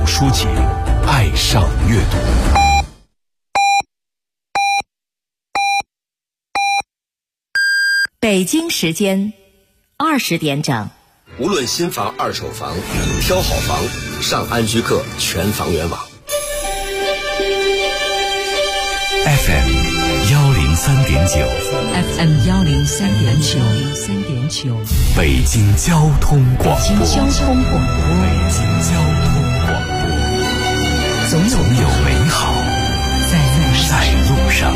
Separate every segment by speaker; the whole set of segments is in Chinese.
Speaker 1: 书籍，爱上阅读。
Speaker 2: 北京时间20点整。
Speaker 3: 无论新房、二手房，挑好房，上安居客全房源网。
Speaker 1: FM 103.9
Speaker 4: FM 103.9
Speaker 1: 北京交通广播。
Speaker 4: 北京交通广播，总有美好在路上。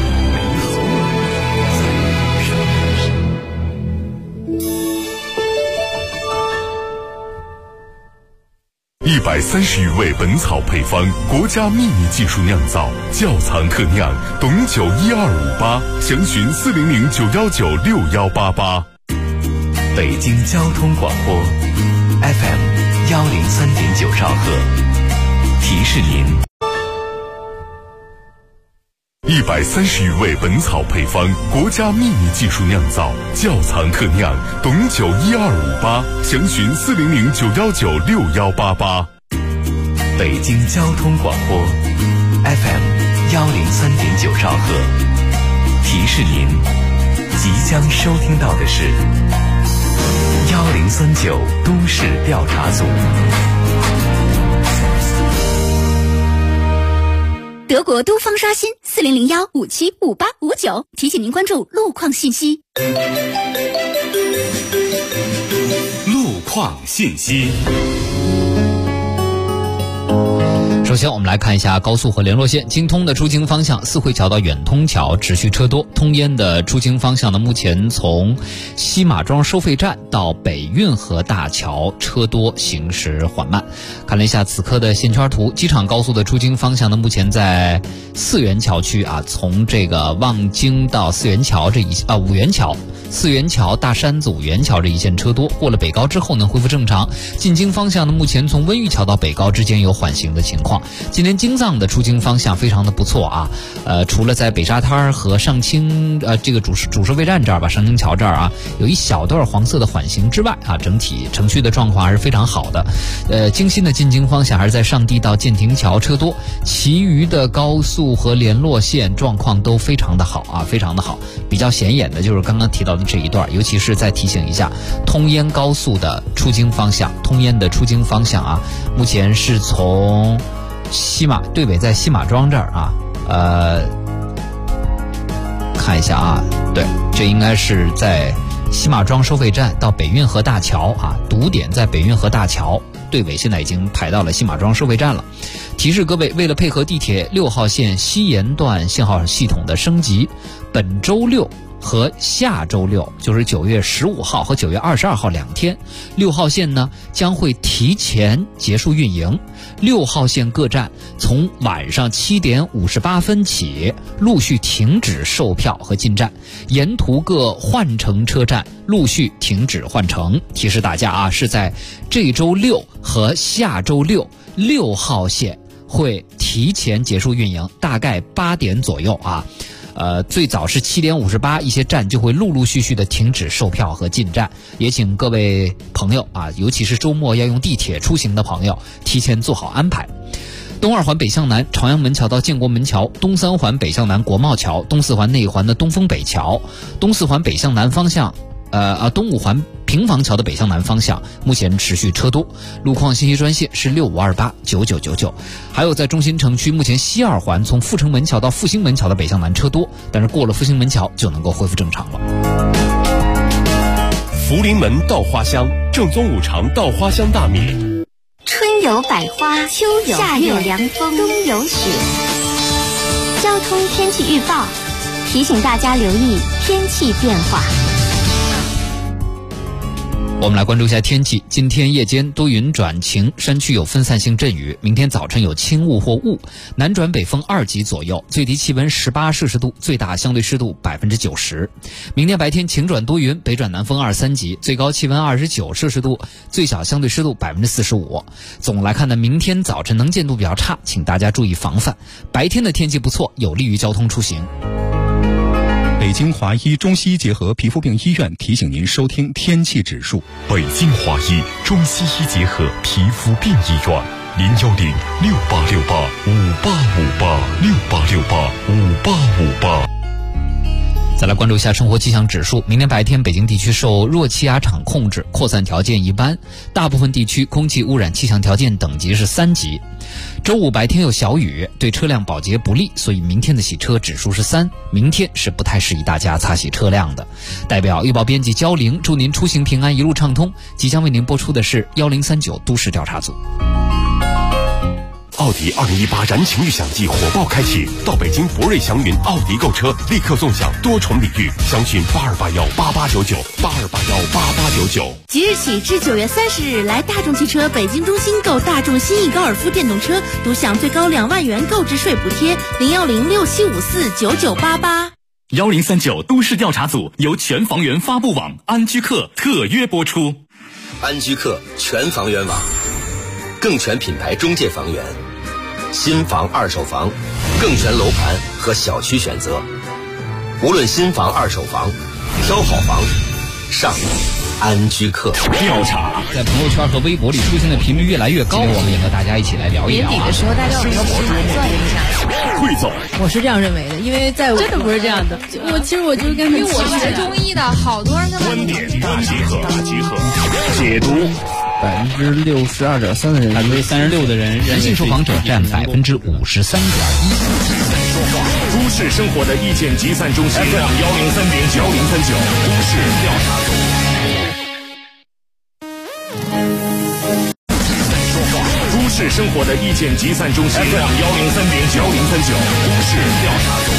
Speaker 1: 130余味本草配方，国家秘密技术酿造，窖藏特酿，董酒12588，详询40091961188。北京交通广播 FM 103.9兆赫，提示您130余味本草配方，国家秘密技术酿造，窖藏特酿，董酒12588，详询40091961188。北京交通广播 FM 103.9兆赫，提示您即将收听到的是1039都市调查组。
Speaker 5: 德国都方刷新4001575859，提醒您关注路况信息。
Speaker 1: 路况信息。
Speaker 6: 首先我们来看一下高速和联络线。京通的出京方向四惠桥到远通桥持续车多，通燕的出京方向呢，目前从西马庄收费站到北运河大桥车多，行驶缓慢。看了一下此刻的线圈图，机场高速的出京方向呢，目前在四元桥区啊，从这个望京到四元桥五元桥、四元桥、大山子五元桥这一线车多，过了北高之后呢，恢复正常。进京方向呢，目前从温榆桥到北高之间有缓行的情况。今天京藏的出京方向非常的不错啊，除了在北沙滩和上清这个主收费站这儿吧，上清桥这儿啊，有一小段黄色的缓行之外啊，整体程序的状况还是非常好的。京新的进京方向还是在上地到建亭桥车多，其余的高速和联络线状况都非常的好啊，非常的好。比较显眼的就是刚刚提到的这一段，尤其是再提醒一下通燕高速的出京方向，通燕的出京方向啊，目前是从对北在西马庄这儿啊，看一下啊，对，这应该是在西马庄收费站到北运河大桥啊，堵点在北运河大桥，对尾现在已经排到了西马庄收费站了。提示各位，为了配合地铁6号线西延段信号系统的升级，本周六和下周六，就是9月15号和9月22号2天，6号线呢将会提前结束运营。6号线各站从晚上7点58分起陆续停止售票和进站，沿途各换乘车站陆续停止换乘。提示大家啊，是在这周六和下周六6号线会提前结束运营，大概8点左右啊。最早是7点58，一些站就会陆陆续续的停止售票和进站，也请各位朋友啊，尤其是周末要用地铁出行的朋友，提前做好安排。东2环北向南，朝阳门桥到建国门桥；东3环北向南，国贸桥；东4环内环的东风北桥；东4环北向南方向，东5环平房桥的北向南方向目前持续车多。路况信息专线是65289999。还有在中心城区，目前西2环从阜成门桥到复兴门桥的北向南车多，但是过了复兴门桥就能够恢复正常了。
Speaker 1: 福临门稻花香，正宗五常稻花香大米。
Speaker 5: 春有百花，秋有夏有凉风，冬有雪。交通天气预报提醒大家留意天气变化。
Speaker 6: 我们来关注一下天气。今天夜间多云转晴，山区有分散性阵雨。明天早晨有轻雾或雾，南转北风2级左右，最低气温18摄氏度，最大相对湿度90%。明天白天晴转多云，北转南风2、3级，最高气温29摄氏度，最小相对湿度45%。总来看呢，明天早晨能见度比较差，请大家注意防范。白天的天气不错，有利于交通出行。
Speaker 7: 北京华医中西医结合皮肤病医院提醒您收听天气指数。
Speaker 1: 北京华医中西医结合皮肤病医院 ，0868585858，6858585858。
Speaker 6: 再来关注一下生活气象指数。明天白天北京地区受弱气压场控制，扩散条件一般，大部分地区空气污染气象条件等级是3级。周五白天有小雨，对车辆保洁不利，所以明天的洗车指数是3，明天是不太适宜大家擦洗车辆的。代表预报编辑焦玲，祝您出行平安，一路畅通。即将为您播出的是1039都市调查组。
Speaker 8: 奥迪2018燃情预享季火爆开启，到北京博瑞祥云奥迪购车，立刻送享多重礼遇，详询82818899，82818899。
Speaker 9: 即日起至9月30日，来大众汽车北京中心购大众新逸高尔夫电动车，独享最高2万元购置税补贴，01067549988。
Speaker 10: 1039都市调查组由全房源发布网安居客特约播出。
Speaker 3: 安居客全房源网，更全品牌中介房源，新房、二手房，更全楼盘和小区选择。无论新房、二手房，挑好房，上安居客。
Speaker 10: 调查
Speaker 6: 在朋友圈和微博里出现的频率越来越高，我们也和大家一起来聊一聊。
Speaker 11: 年底的时候，大家有没有盘算一下？
Speaker 10: 汇总，
Speaker 11: 我是这样认为的，因为在真的不是这样的。其实我就跟因为我学中医的，好多人跟
Speaker 10: 观点大集合，解读。
Speaker 12: 62.3%的人
Speaker 6: ，36%的人，男性受访者占53.1%。
Speaker 10: 都市生活的意见集散中心 FM 103.9，1039都市调查组。都市生活的意见集散中心 FM 103.9，1039都市调查组。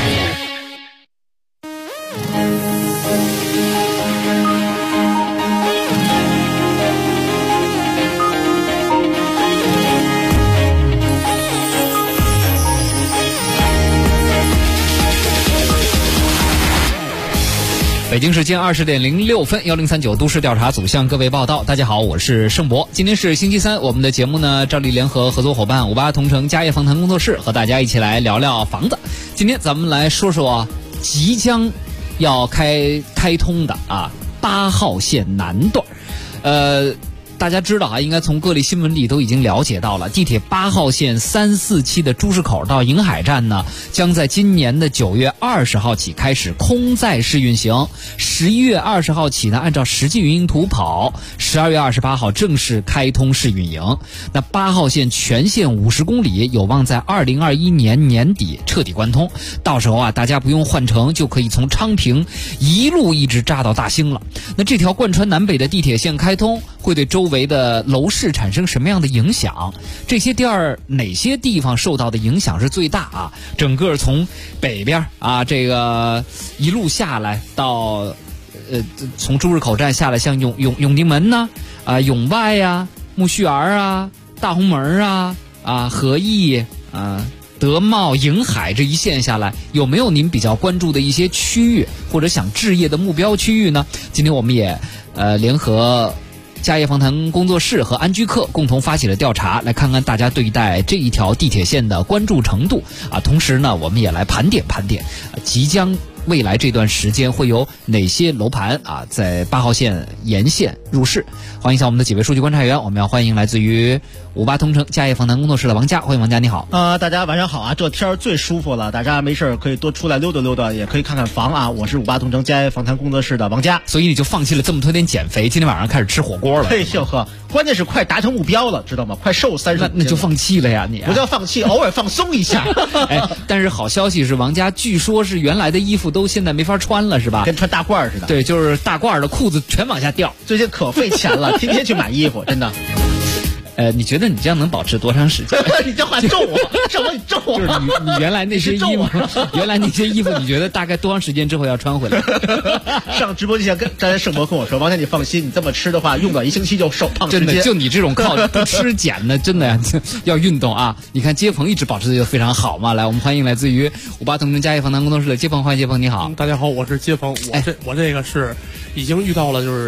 Speaker 6: 北京时间20:06，1039都市调查组向各位报道。大家好，我是盛博。今天是星期三，我们的节目呢，照例联合合作伙伴58同城家业访谈工作室和大家一起来聊聊房子。今天咱们来说说即将要开通的8号线南段。大家知道应该从各类新闻里都已经了解到了，地铁8号线3、4期的朱市口到迎海站呢，将在今年的9月20号起开始空载试运行，11月20号起呢，按照实际运营图跑，12月28号正式开通试运营。那8号线全线50公里，有望在2021年年底彻底贯通。到时候大家不用换乘，就可以从昌平一路一直扎到大兴了。那这条贯穿南北的地铁线开通，会对周围的楼市产生什么样的影响？这些哪些地方受到的影响是最大整个从北边这个一路下来到从朱市口站下来，像永定门永外苜蓿园大红门和义德茂、迎海这一线下来，有没有您比较关注的一些区域或者想置业的目标区域呢？今天我们也联合家业访谈工作室和安居客共同发起了调查，来看看大家对待这一条地铁线的关注程度同时呢，我们也来盘点即将未来这段时间会有哪些楼盘在8号线沿线入市。欢迎一下我们的几位数据观察员，我们要欢迎来自于58同城家业访谈工作室的王佳。欢迎王佳，你好。
Speaker 12: 大家晚上好这天最舒服了，大家没事可以多出来溜达溜达，也可以看看房我是58同城家业访谈工作室的王佳。
Speaker 6: 所以你就放弃了这么多天减肥，今天晚上开始吃火锅了。
Speaker 12: 嘿呦呵，关键是快达成目标了，知道吗？快瘦30，
Speaker 6: 那就放弃了呀你
Speaker 12: 不叫放弃，偶尔放松一下。
Speaker 6: 但是好消息是，王佳据说是原来的衣服都现在没法穿了，是吧？
Speaker 12: 跟穿大褂似的。
Speaker 6: 对，就是大褂的裤子全往下掉。
Speaker 12: 最近可费钱了，天天去买衣服，真的。
Speaker 6: 你觉得你这样能保持多长时间？
Speaker 12: 你这话咒我，什么你咒我？
Speaker 6: 就是你原来那些衣服，你觉得大概多长时间之后要穿回来？
Speaker 12: 上直播之前刚才盛博跟我说，王佳你放心，你这么吃的话，用不了1星期就瘦胖。
Speaker 6: 真的，就你这种靠不吃减的，真的呀，要运动你看接鹏一直保持的就非常好嘛。来，我们欢迎来自于58同城家业访谈工作室的接鹏，欢迎接鹏，你好。
Speaker 13: 大家好，我是接鹏。我这个是已经遇到了就是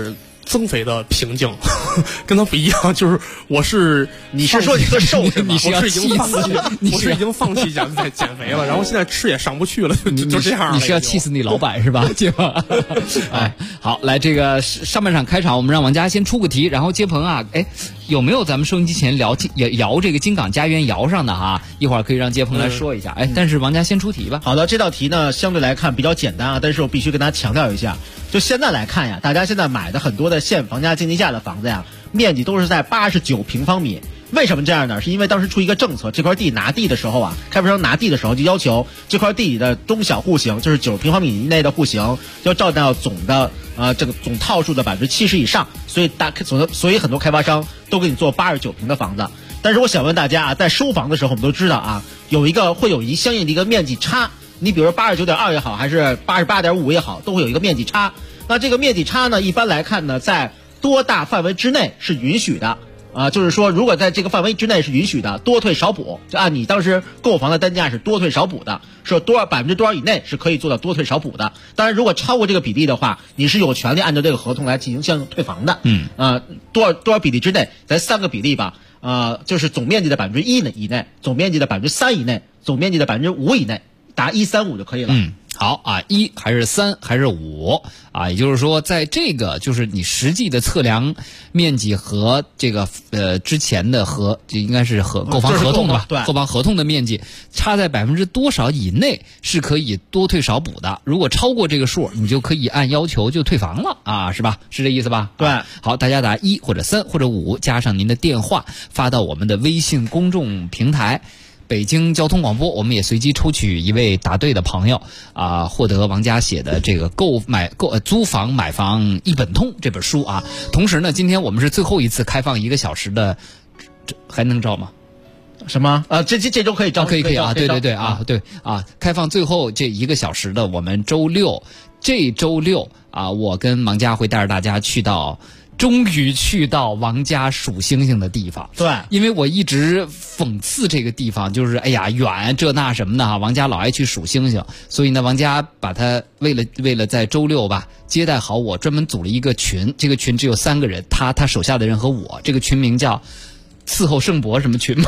Speaker 13: 增肥的瓶颈，跟他不一样，就是
Speaker 12: 你是说你特瘦是吗？
Speaker 13: 我是已经放弃减肥了，然后现在吃也上不去了，就这样了。
Speaker 6: 你是要气死你老板是吧？哎，好，来这个上半场开场，我们让王佳先出个题，然后接鹏啊，哎，有没有咱们收音机前摇这个金港家园摇上的哈？一会儿可以让接鹏来说一下。哎，但是王佳先出题吧。
Speaker 12: 好的，这道题呢相对来看比较简单啊，但是我必须跟大家强调一下，就现在来看呀，大家现在买的很多的现房价经济价的房子呀，面积都是在89平方米。为什么这样呢？是因为当时出一个政策，这块地拿地的时候啊，开发商拿地的时候就要求这块地里的中小户型，就是9平方米以内的户型，要占到总的这个总套数的70%以上，所以很多开发商都给你做89平的房子。但是我想问大家啊，在收房的时候，我们都知道啊，会有一相应的一个面积差，你比如说89.2也好，还是88.5也好，都会有一个面积差。那这个面积差呢，一般来看呢，在多大范围之内是允许的。就是说，如果在这个范围之内是允许的，多退少补，就按你当时购房的单价是多退少补的，是多少以内是可以做到多退少补的。当然，如果超过这个比例的话，你是有权利按照这个合同来进行相应退房的。多少比例之内，咱3个比例吧。就是总面积的1%以内，总面积的3%以内，总面积的5%以内，答135就可以了。
Speaker 6: 好啊，1还是3还是5啊？也就是说，在这个就是你实际的测量面积和这个之前的应该是购房合同的吧？
Speaker 12: 对，
Speaker 6: 购房合同的面积差在多少以内是可以多退少补的。如果超过这个数，你就可以按要求就退房了啊，是吧？是这意思吧？
Speaker 12: 对。
Speaker 6: 好，大家答1或者3或者5，加上您的电话发到我们的微信公众平台。北京交通广播，我们也随机抽取一位答对的朋友啊，获得王佳写的这个租房买房一本通这本书啊。同时呢，今天我们是最后一次开放1个小时的，还能招吗？
Speaker 12: 什么？这周可以招，
Speaker 6: 可以啊，对啊，对啊，开放最后这1个小时的，我们这周六啊，我跟王佳会带着大家终于去到王家数星星的地方。
Speaker 12: 对，
Speaker 6: 因为我一直讽刺这个地方，就是哎呀远这那什么的哈，王家老爱去数星星，所以呢，王家把他为了在周六吧接待好我，专门组了一个群，这个群只有3个人，他手下的人和我，这个群名叫伺候圣伯什么群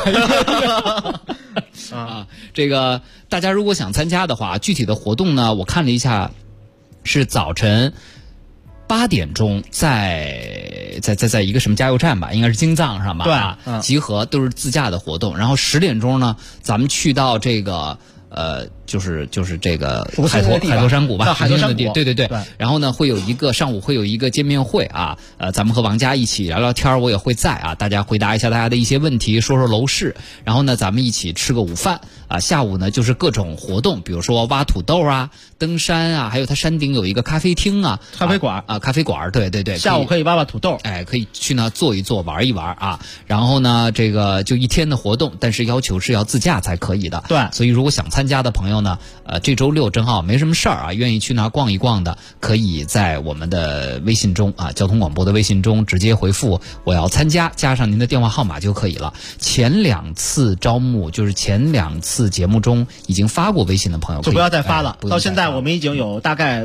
Speaker 6: 啊，这个大家如果想参加的话，具体的活动呢，我看了一下，是早晨8点钟在一个什么加油站吧，应该是京藏上吧，
Speaker 12: 对，
Speaker 6: 集合，都是自驾的活动。然后10点钟呢，咱们去到这个就是这个海坨山谷吧，
Speaker 12: 海坨山谷，
Speaker 6: 对。然后呢，上午会有一个见面会啊，咱们和王佳一起聊聊天，我也会在啊，大家回答一下大家的一些问题，说说楼市。然后呢，咱们一起吃个午饭啊。下午呢就是各种活动，比如说挖土豆啊、登山啊，还有它山顶有一个咖啡厅啊，
Speaker 12: 咖啡馆
Speaker 6: 啊，咖啡馆，对。
Speaker 12: 下午可以挖土豆，
Speaker 6: 哎，可以去那坐一坐，玩一玩啊。然后呢，这个就1天的活动，但是要求是要自驾才可以的。
Speaker 12: 对，
Speaker 6: 所以如果想参加的朋友呢，这周六正好没什么事儿啊，愿意去那逛一逛的，可以在我们的微信中啊，交通广播的微信中直接回复我要参加，加上您的电话号码就可以了。前2次招募，就是前2次节目中已经发过微信的朋友，
Speaker 12: 就不要再发了。到现在我们已经有大概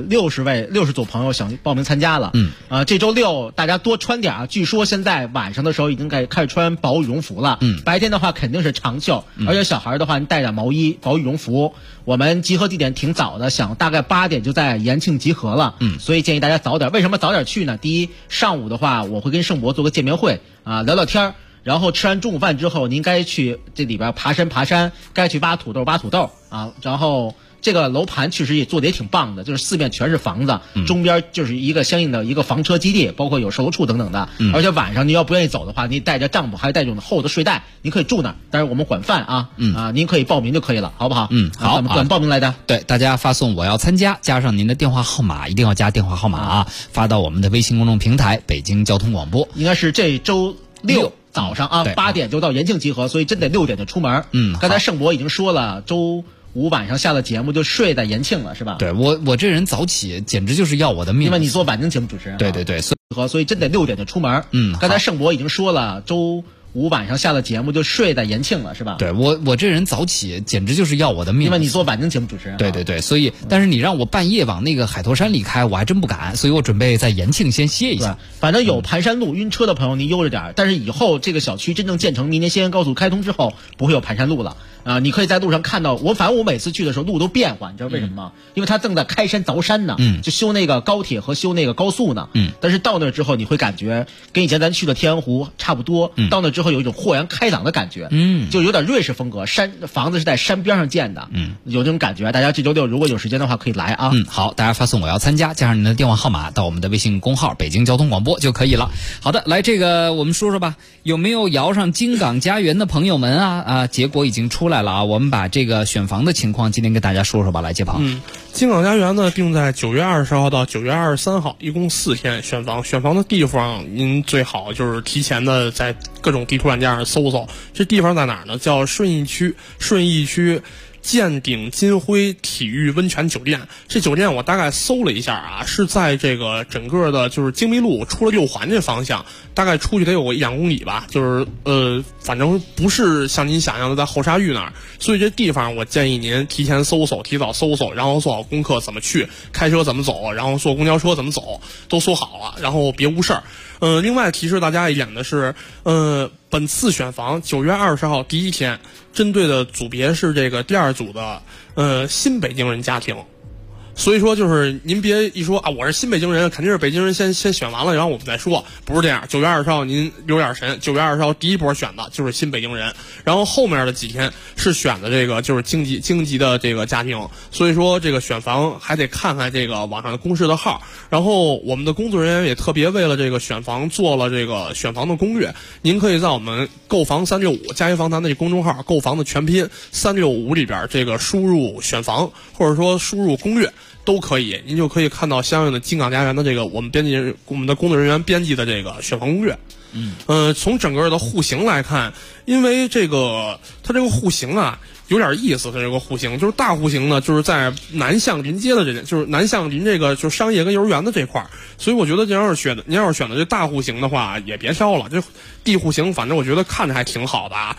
Speaker 12: 60组朋友想报名参加了。这周六大家多穿点啊，据说现在晚上的时候已经开始穿薄羽绒服了。白天的话肯定是长袖，而且小孩的话你带点毛衣、薄羽绒服。我们集合地点挺早的，想大概8点就在延庆集合了。所以建议大家早点。为什么早点去呢？第一，上午的话我会跟盛博做个见面会啊，聊聊天，然后吃完中午饭之后，您该去这里边爬山，该去挖土豆啊，然后。这个楼盘确实也做得也挺棒的，就是4面全是房子，中边就是一个相应的一个房车基地，包括有售楼处等等的。而且晚上你要不愿意走的话，你带着帐篷，还带这种厚的睡袋，你可以住那儿。但是我们管饭啊，您可以报名就可以了，好不好？
Speaker 6: 好，
Speaker 12: 怎么报名来的？
Speaker 6: 对，大家发送我要参加，加上您的电话号码，一定要加电话号码啊，发到我们的微信公众平台北京交通广播。
Speaker 12: 应该是这周六早上啊，8点就到延庆集合，所以真得6点就出门。刚才盛博已经说了，周5晚上下了节目就睡在延庆了，是吧？
Speaker 6: 对，我这人早起简直就是要我的命，
Speaker 12: 因为你做晚间节目主持人。
Speaker 6: 对，
Speaker 12: 所以真得6点就出门。刚才盛博已经说了，周 5晚上下了节目就睡在延庆了，是吧？
Speaker 6: 对，我这人早起简直就是要我的命，
Speaker 12: 因为你做晚间节目主持人。
Speaker 6: 对，所以但是你让我半夜往那个海坨山里开，我还真不敢，所以我准备在延庆先歇一下。
Speaker 12: 反正有盘山路晕车的朋友您悠着点，但是以后这个小区真正建成，明年西安高速开通之后不会有盘山路了啊！你可以在路上看到反正我每次去的时候路都变化，你知道为什么吗？因为它正在开山凿山呢，就修那个高铁和修那个高速呢。但是到那之后你会感觉跟以前咱去的天鹅湖差不多，到那之后有一种豁然开朗的感觉，就有点瑞士风格，房子是在山边上建的，有这种感觉。大家这周六如果有时间的话可以来啊。
Speaker 6: 好，大家发送我要参加加上您的电话号码到我们的微信公号北京交通广播就可以了。好的，来这个我们说说吧，有没有摇上金港家园的朋友们啊？结果已经出来了啊，我们把这个选房的情况今天跟大家说说吧。来，介鹏。
Speaker 13: 金港家园呢定在9月20号到9月23号，一共4天选房。选房的地方您最好就是提前的在各种地图软件上搜搜，这地方在哪儿呢？叫顺义区建鼎金辉体育温泉酒店。这酒店我大概搜了一下啊，是在这个整个的就是京密路出了6环这方向，大概出去得有个1-2公里吧，就是反正不是像您想象的在后沙峪那儿，所以这地方我建议您提前提早搜搜，然后做好功课，怎么去，开车怎么走，然后坐公交车怎么走，都搜好了，然后别误事儿。另外提示大家一点的是，本次选房9月20号第一天，针对的组别是这个第2组的新北京人家庭。所以说就是您别一说啊，我是新北京人，肯定是北京人先选完了，然后我们再说，不是这样。9月20号您留点神，9月20号第一波选的就是新北京人，然后后面的几天是选的这个就是京级的这个家庭。所以说这个选房还得看看这个网上的公示的号，然后我们的工作人员也特别为了这个选房做了这个选房的攻略，您可以在我们购房365佳怡房谈的这公众号购房的全拼365里边这个输入选房或者说输入攻略都可以，您就可以看到相应的金港家园的这个我们的工作人员编辑的这个选房攻略。从整个的户型来看，因为它这个户型啊有点意思，它这个户型就是大户型呢，就是在南向临街的就是南向临这个就是商业跟幼儿园的这块儿，所以我觉得您要是选的这大户型的话，也别挑了，这地户型反正我觉得看着还挺好的啊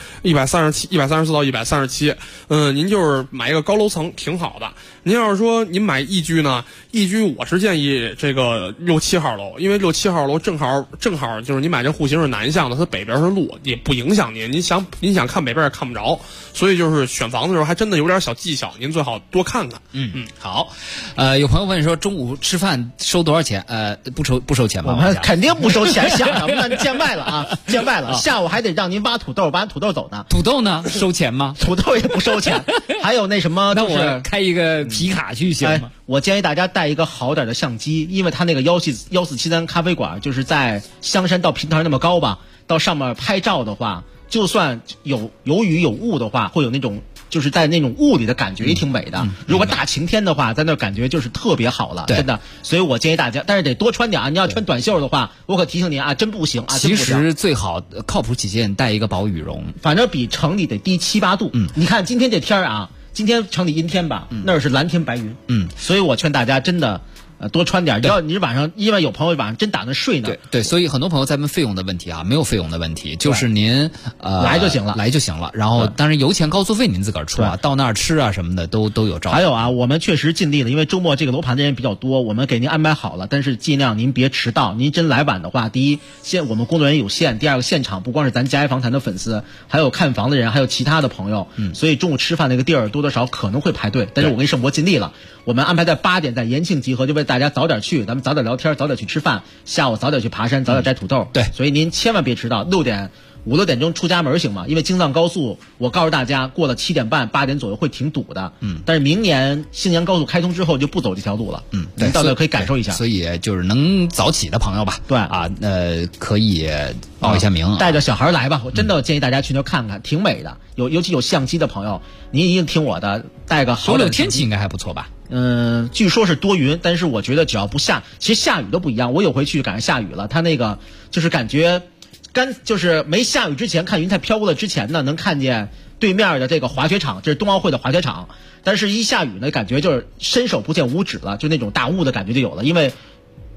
Speaker 13: ，134到137，您就是买一个高楼层挺好的。您要是说您买一居呢，一居我是建议这个6、7号楼，因为6、7号楼正好就是你买这户型是南向的，它北边是路，也不影响您想看北边也看不着，所以就是选房的时候还真的有点小技巧，您最好多看看。
Speaker 6: 好。有朋友问说中午吃饭收多少钱？不收钱吧？
Speaker 12: 我们肯定不收钱，想什么呢？见外了啊，见外了。下午还得让您挖土豆，挖土豆走呢。
Speaker 6: 土豆呢？收钱吗？
Speaker 12: 土豆也不收钱。还有那什么，
Speaker 6: 那我开一个皮卡去行吗？
Speaker 12: 我建议大家带一个好点的相机，因为它那个1473咖啡馆就是在香山到平台那么高吧，到上面拍照的话，就算有雨有雾的话，会有那种就是在那种雾里的感觉也挺美的。如果大晴天的话，在那感觉就是特别好了，真的。所以我建议大家，但是得多穿点啊！你要穿短袖的话，我可提醒您啊，真不行啊！
Speaker 6: 其实最好靠谱起见带一个薄羽绒，
Speaker 12: 反正比城里得低7、8度。你看今天这天啊，今天城里阴天吧，那儿是蓝天白云。所以我劝大家真的。多穿点，要你晚上，因为有朋友晚上真打算睡呢。
Speaker 6: 对，所以很多朋友在问费用的问题啊，没有费用的问题，就是您
Speaker 12: 来就行
Speaker 6: 了。然后当然油钱高速费您自个儿出啊，到那儿吃啊什么的都有招。
Speaker 12: 还有啊，我们确实尽力了，因为周末这个楼盘的人比较多，我们给您安排好了，但是尽量您别迟到。您真来晚的话，第一，我们工作人员有限；第二个，现场不光是咱佳怡房谈的粉丝，还有看房的人，还有其他的朋友。所以中午吃饭那个地儿多多少可能会排队，但是我跟盛博尽力了，我们安排在8点在延庆集合，就为大家早点去，咱们早点聊天，早点去吃饭，下午早点去爬山，早点摘土豆。
Speaker 6: 对，
Speaker 12: 所以您千万别迟到，5、6点钟出家门行吗？因为京藏高速，我告诉大家，过了7点半、8点左右会挺堵的。但是明年新年高速开通之后就不走这条路了。
Speaker 6: 对，
Speaker 12: 到那可以感受一下。
Speaker 6: 所以就是能早起的朋友吧，
Speaker 12: 对
Speaker 6: 啊，可以报一下名，
Speaker 12: 带着小孩来吧。我真的建议大家去那看看，挺美的。尤其有相机的朋友，您一定听我的，带个好点。
Speaker 6: 天气应该还不错吧？
Speaker 12: 据说是多云，但是我觉得只要不下，其实下雨都不一样。我有回去赶上下雨了，它那个就是感觉就是没下雨之前看云彩飘过了之前呢，能看见对面的这个滑雪场，这是冬奥会的滑雪场。但是一下雨呢，感觉就是伸手不见五指了，就那种大雾的感觉就有了，因为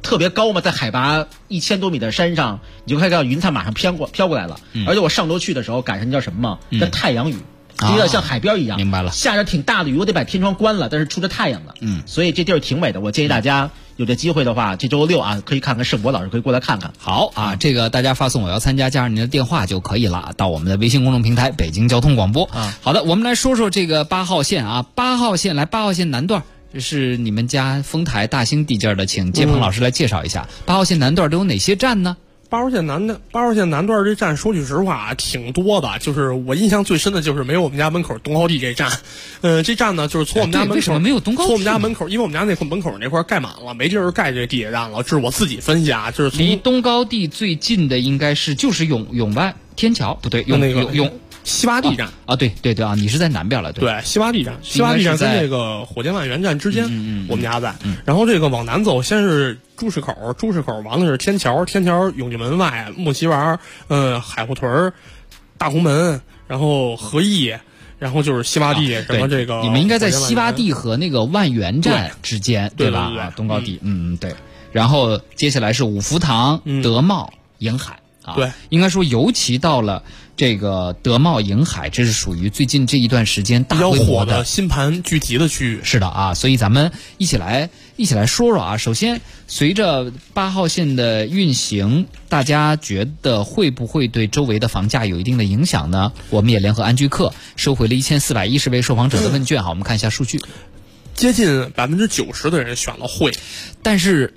Speaker 12: 特别高嘛，在海拔1000多米的山上，你就可以看到云彩马上飘过来了。而且我上周去的时候赶上叫什么嘛？叫太阳雨。有点像海边一样，
Speaker 6: 明白了。
Speaker 12: 下着挺大的雨，我得把天窗关了，但是出着太阳了。所以这地儿挺美的。我建议大家有这机会的话，这周六啊，可以看看盛博老师，可以过来看看。
Speaker 6: 好啊，这个大家发送我要参加，加上您的电话就可以了，到我们的微信公众平台北京交通广播。好的，我们来说说这个8号线啊，8号线来8号线南段。这是你们家丰台大兴地界的，请接鹏老师来介绍一下8号线南段都有哪些站呢
Speaker 13: ？8号线南段这站，说句实话挺多的，就是我印象最深的就是没有我们家门口东高地这站。这站呢，就是从我们家门口，
Speaker 6: 为什么没有东高地？
Speaker 13: 从我们家门口，因为我们家门口那块盖满了，没地儿盖这个地铁站了。这是我自己分析啊，就是
Speaker 6: 离东高地最近的应该是就是永外天桥，不对，永
Speaker 13: 西洼地站
Speaker 6: 啊，对啊，你是在南边了，
Speaker 13: 对，西洼地站跟这个火箭万源站之间，我们家在。然后这个往南走，先是朱市口完了是天桥永济门外、木樨园、海户屯、大红门，然后和义，然后就是西洼地，什么这个
Speaker 6: 你们应该在西洼地和那个万源站之间，对吧？
Speaker 13: 对，
Speaker 6: 东高地，对。然后接下来是五福堂、德茂、迎海。
Speaker 13: 对，
Speaker 6: 应该说，尤其到了这个德茂迎海，这是属于最近这一段时间大规模
Speaker 13: 的新盘聚集的区域。
Speaker 6: 是的啊，所以咱们一起来说说啊。首先，随着8号线的运行，大家觉得会不会对周围的房价有一定的影响呢？我们也联合安居客收回了1410位受访者的问卷。好，我们看一下数据，
Speaker 13: 接近90%的人选了会，
Speaker 6: 但是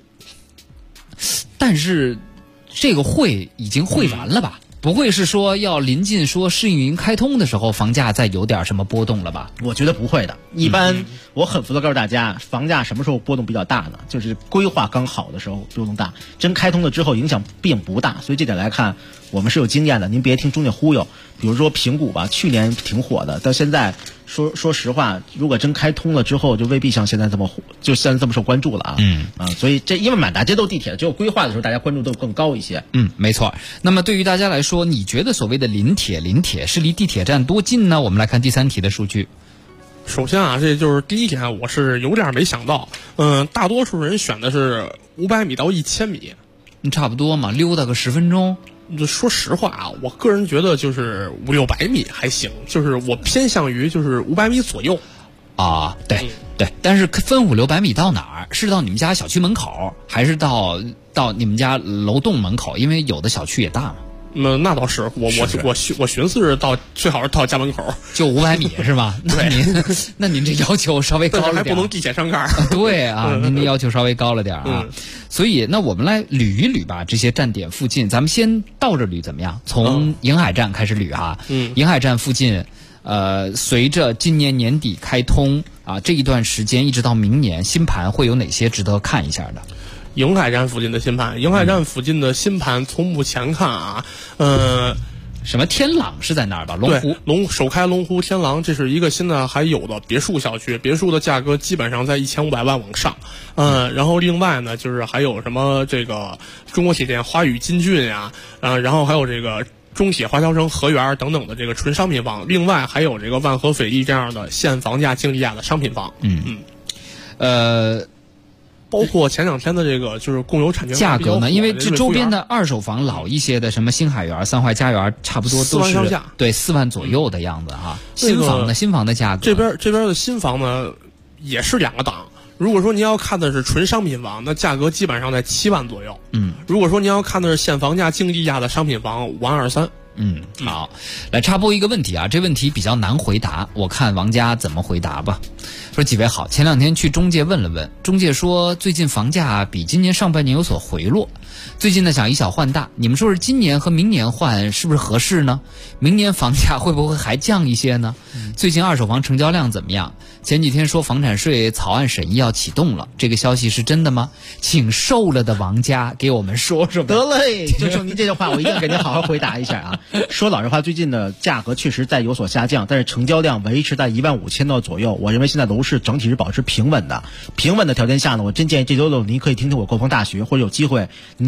Speaker 6: 这个会已经会完了吧？不会是说要临近说试运营开通的时候，房价再有点什么波动了吧？
Speaker 12: 我觉得不会的。一般我很服的告诉大家，房价什么时候波动比较大呢？就是规划刚好的时候波动大，真开通了之后影响并不大。所以这点来看，我们是有经验的。您别听中介忽悠。比如说平谷吧，去年挺火的，到现在说实话，如果真开通了之后，就未必像现在这么火，就现在这么受关注了啊。所以因为满大街都地铁，只有规划的时候，大家关注度更高一些。
Speaker 6: 没错。那么对于大家来说，你觉得所谓的临铁是离地铁站多近呢？我们来看第3题的数据。
Speaker 13: 首先啊，这就是第一点，我是有点没想到，大多数人选的是500米到1000米，
Speaker 6: 差不多嘛，溜达个10分钟。
Speaker 13: 说实话啊，我个人觉得就是500-600米还行，就是我偏向于就是500米左右。
Speaker 6: 啊，对，但是分500-600米到哪儿？是到你们家小区门口，还是到你们家楼栋门口？因为有的小区也大嘛。
Speaker 13: 那倒是，我寻思是最好是到家门口，
Speaker 6: 就500米是吧？那您这要求稍微高了点，
Speaker 13: 还不能地铁上盖。
Speaker 6: 对啊，您这要求稍微高了点啊。所以那我们来捋一捋吧，这些站点附近，咱们先倒着捋怎么样？从迎海站开始捋哈。迎海站附近，随着今年年底开通啊，这一段时间一直到明年，新盘会有哪些值得看一下的？
Speaker 13: 迎海站附近的新盘，从目前看啊，
Speaker 6: 什么天朗是在那儿吧？
Speaker 13: 首开龙湖天朗，这是一个现在还有的别墅小区，别墅的价格基本上在1500万往上。然后另外呢，就是还有什么这个中国铁建华宇金骏呀，然后还有这个中铁华侨城河源等等的这个纯商品房，另外还有这个万和斐丽这样的现房价净利价的商品房。包括前2天的这个就是共有产权
Speaker 6: 价格呢，因为这周边的二手房老一些的，什么新海园、三槐家园，差不多都是4万左右的样子哈。新房的价格，
Speaker 13: 这边的新房呢也是2个档。如果说您要看的是纯商品房，那价格基本上在7万左右。如果说您要看的是现房价净利价的商品房，5万2、3。
Speaker 6: 好，来插播一个问题啊，这问题比较难回答，我看王家怎么回答吧。说几位好，前2天去中介问了问，中介说最近房价比今年上半年有所回落，最近呢想以小换大，你们说是今年和明年换是不是合适呢？明年房价会不会还降一些呢？最近二手房成交量怎么样？前几天说房产税草案审议要启动了，这个消息是真的吗？请瘦了的王家给我们说说吧。
Speaker 12: 得嘞，就说您这句话，我一定要给您好好回答一下啊。说老实话，最近的价格确实在有所下降，但是成交量维持在15000套左右。我认为现在楼市整体是保持平稳的。平稳的条件下呢，我真建议这周六您可以听听我购房大学，或者有机会您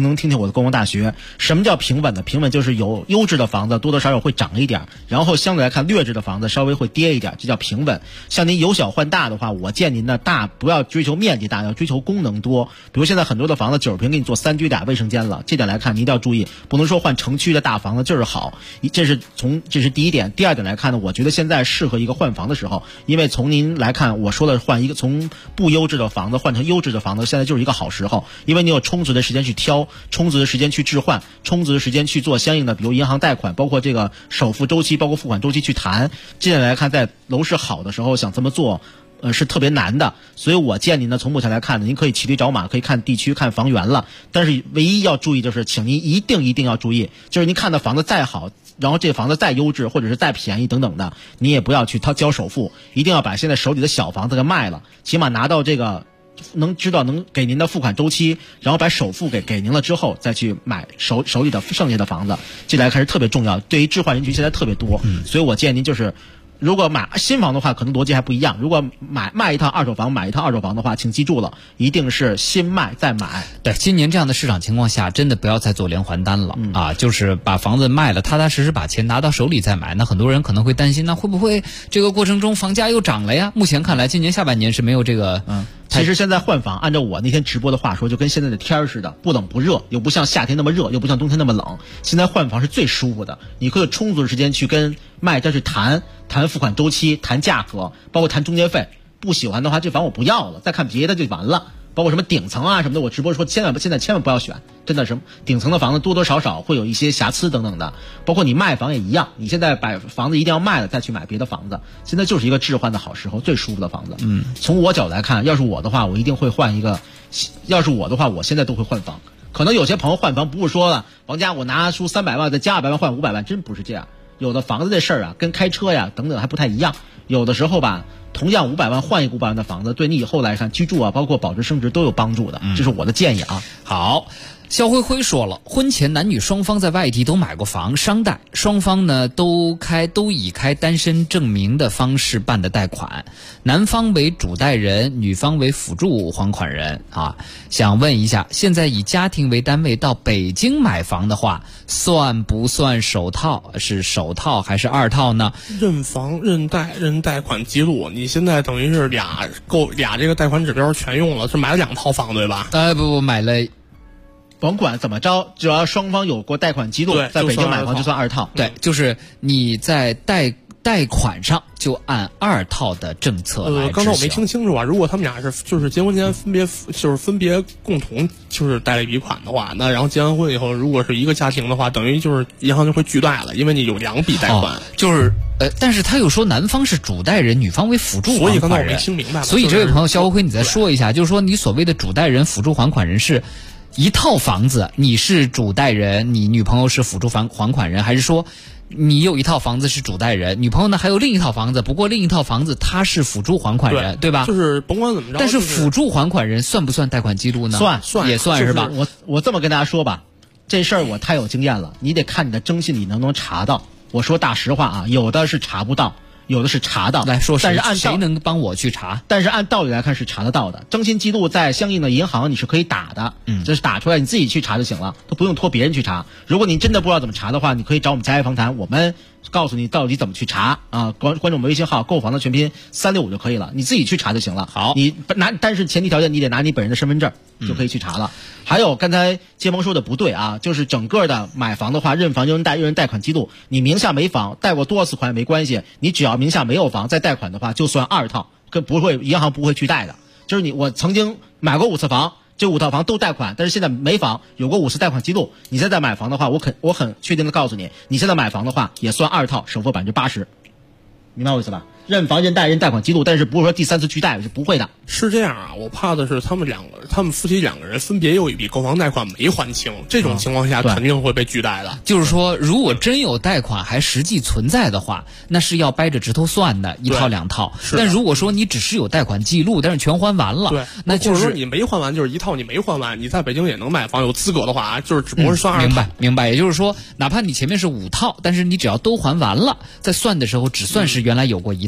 Speaker 12: 能听听我的购房大学。什么叫平稳呢？平稳就是有优质的房子多多少少会涨一点，然后相对来看劣质的房子稍微会跌一点，这叫平稳。像您由小换大的话，我建议您的大不要追求面积大，要追求功能多。比如现在很多的房子90平给你做3居俩卫生间了，这点来看您一定要注意，不能说换城区的大房子就是好。这是第一点。第二点来看呢，我觉得现在适合一个换房的时候，因为从您来看，我说了换一个从不优质的房子换成优质的房子，现在就是一个好时候，因为你有充足的时间去挑，充足的时间去置换，充足的时间去做相应的，比如银行贷款，包括这个首付周期，包括付款周期去谈。这点来看，在楼市好的时候想这么做是特别难的，所以我建议呢，从目前来看呢，您可以骑驴找马，可以看地区、看房源了。但是唯一要注意就是，请您一定要注意，就是您看的房子再好，然后这房子再优质或者是再便宜等等的，你也不要去交首付，一定要把现在手里的小房子给卖了，起码拿到这个能知道能给您的付款周期，然后把首付给您了之后，再去买手里的剩下的房子，这来看是特别重要。对于置换人群现在特别多，所以我建议您就是。如果买新房的话，可能逻辑还不一样。如果卖一套二手房，买一套二手房的话，请记住了，一定是新卖再买。
Speaker 6: 对，今年这样的市场情况下，真的不要再做连环单了啊！就是把房子卖了，踏踏实实把钱拿到手里再买。那很多人可能会担心，那会不会这个过程中房价又涨了呀？目前看来，今年下半年是没有这个。
Speaker 12: 其实现在换房，按照我那天直播的话说，就跟现在的天儿似的，不冷不热，又不像夏天那么热，又不像冬天那么冷。现在换房是最舒服的，你可以有充足的时间去跟卖家去谈付款周期，谈价格，包括谈中介费。不喜欢的话，这房我不要了，再看别的就完了。包括什么顶层啊什么的，我直播说现在千万不要选，真的是顶层的房子多多少少会有一些瑕疵等等的。包括你卖房也一样，你现在把房子一定要卖了再去买别的房子，现在就是一个置换的好时候，最舒服的房子。从我角度来看，要是我的话，我一定会换一个。要是我的话，我现在都会换房。可能有些朋友换房不是说了，王家我拿出300万再加200万换500万，真不是这样。有的房子这事儿啊，跟开车呀等等还不太一样。有的时候吧，同样500万换一个500万的房子，对你以后来看居住啊，包括保值升值都有帮助的。这是我的建议啊。
Speaker 6: 好。肖辉辉说了，婚前男女双方在外地都买过房，商贷，双方呢都以开单身证明的方式办的贷款，男方为主贷人，女方为辅助还款人啊。想问一下，现在以家庭为单位到北京买房的话，算不算首套？是首套还是二套呢？
Speaker 13: 认房、认贷、认贷款记录，你现在等于是俩这个贷款指标全用了，是买了2套房对吧？
Speaker 6: 不，买了。
Speaker 12: 甭管怎么着，只要双方有过贷款记录，在北京买房就算二套。
Speaker 6: 对，就是你在贷款上就按2套的政策来
Speaker 13: 刚才我没听清楚啊。如果他们俩就是结婚前分别共同贷了一笔款的话，那然后结完婚以后，如果是一个家庭的话，等于就是银行就会拒贷了，因为你有2笔贷款。
Speaker 6: 但是他又说男方是主贷人，女方为辅助还款人。
Speaker 13: 所以刚才我没听明白。
Speaker 6: 所以这位朋友肖辉，你再说一下，就是说你所谓的主贷人、辅助还款人是一套房子，你是主贷人，你女朋友是辅助还款人，还是说你有一套房子是主贷人，女朋友呢还有另一套房子，不过另一套房子她是辅助还款人， 对吧？
Speaker 13: 就是甭管怎么着，
Speaker 6: 但是辅助还款人算不算贷款记录呢？
Speaker 12: 算
Speaker 6: 也算是吧。
Speaker 12: 我这么跟大家说吧，这事儿我太有经验了，你得看你的征信里能不能查到。我说大实话啊，有的是查不到，有的是查到。
Speaker 6: 来说，
Speaker 12: 但是
Speaker 6: 谁能帮我去查？
Speaker 12: 但是按道理来看是查得到的。征信记录在相应的银行你是可以打的，这是打出来你自己去查就行了，都不用托别人去查。如果你真的不知道怎么查的话，你可以找我们家业房谈，我们告诉你到底怎么去查啊。关注我们微信号购房的全拼365就可以了，你自己去查就行了。
Speaker 6: 好，
Speaker 12: 但是前提条件你得拿你本人的身份证就可以去查了。还有刚才杰蒙说的不对啊，就是整个的买房的话，认房又认贷又认贷款记录，你名下没房，贷过多少次款也没关系，你只要名下没有房再贷款的话，就算二套，银行不会拒贷的。就是我曾经买过5次房，这5套房都贷款，但是现在没房，有过5次贷款记录，你现在买房的话，我很确定的告诉你，你现在买房的话也算二套，首付80%，明白我意思吧？认房认贷认贷款记录，但是不是说第3次拒贷是不会的。
Speaker 13: 是这样啊，我怕的是他们夫妻2个人分别有一笔购房贷款没还清，这种情况下肯定会被拒贷的。
Speaker 6: 就是说，如果真有贷款还实际存在的话，那是要掰着指头算的，1套2套。但如果说你只是有贷款记录，但是全还完了，
Speaker 13: 对，
Speaker 6: 那就是
Speaker 13: 说你没还完，就是1套你没还完，你在北京也能买房，有资格的话，就是只不过是算2套。
Speaker 6: 明白。也就是说，哪怕你前面是5套，但是你只要都还完了，在算的时候只算是原来有过1套。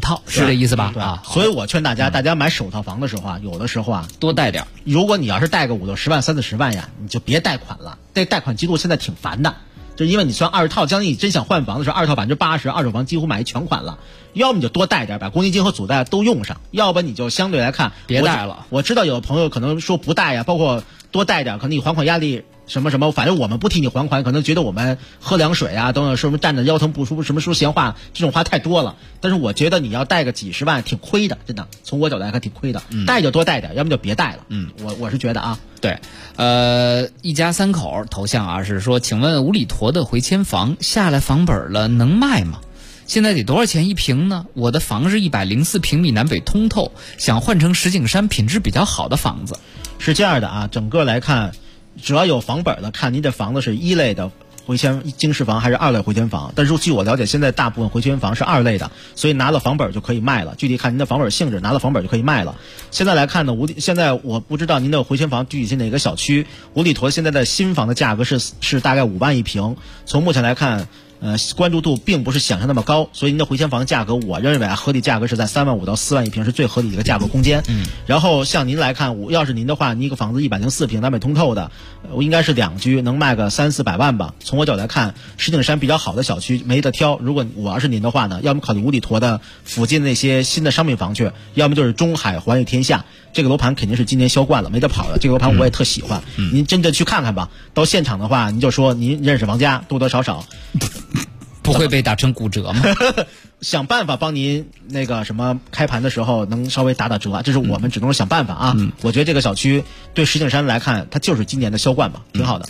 Speaker 6: 套，是这意思吧？啊，
Speaker 12: 所以我劝大家买首套房的时候啊，有的时候啊
Speaker 6: 多贷点。
Speaker 12: 如果你要是贷个50-60万、30-40万呀，你就别贷款了。这贷款记录现在挺烦的，就因为你算二套，将你真想换房的时候，二套80%，二手房几乎买全款了。要么你就多贷点，把公积金和祖贷都用上；要不你就相对来看
Speaker 6: 别贷了。
Speaker 12: 我知道有朋友可能说不贷呀，包括多贷点，可能你还款压力什么，反正我们不替你还款，可能觉得我们喝凉水啊，等等什么站着腰疼不舒服，什么说闲话，这种话太多了。但是我觉得你要贷个几十万挺亏的，真的，从我角度来看挺亏的。贷就多贷点，要么就别贷了。我是觉得啊，
Speaker 6: 对，一家3口头像啊是说，请问五里坨的回迁房下来房本了，能卖吗？现在得多少钱一平呢？我的房是104平米，南北通透，想换成石景山品质比较好的房子。
Speaker 12: 是这样的啊，整个来看，只要有房本的，看您这房子是1类的回迁经适房还是2类回迁房。但是据我了解，现在大部分回迁房是2类的，所以拿了房本就可以卖了。具体看您的房本性质，拿了房本就可以卖了。现在来看呢，现在我不知道您的回迁房具体是哪个小区。五里坨现在的新房的价格是大概5万一平，从目前来看。关注度并不是想象那么高，所以您的回迁房价格，我认为合理价格是在3万5到4万一平是最合理的一个价格空间。然后像您来看，要是您的话，您一个房子104平，南北通透的，应该是2居，能卖个300-400万吧。从我角度来看，石景山比较好的小区没得挑。如果我要是您的话呢，要么考虑五里坨的附近那些新的商品房去，要么就是中海环宇天下。这个楼盘肯定是今年销冠了，没得跑了。这个楼盘我也特喜欢，您真的去看看吧。到现场的话，您就说您认识王家，多多少少
Speaker 6: 不会被打成骨折吗？
Speaker 12: 想办法帮您那个什么开盘的时候能稍微打折，这是我们只能想办法啊。我觉得这个小区对石景山来看，它就是今年的销冠吧，挺好的。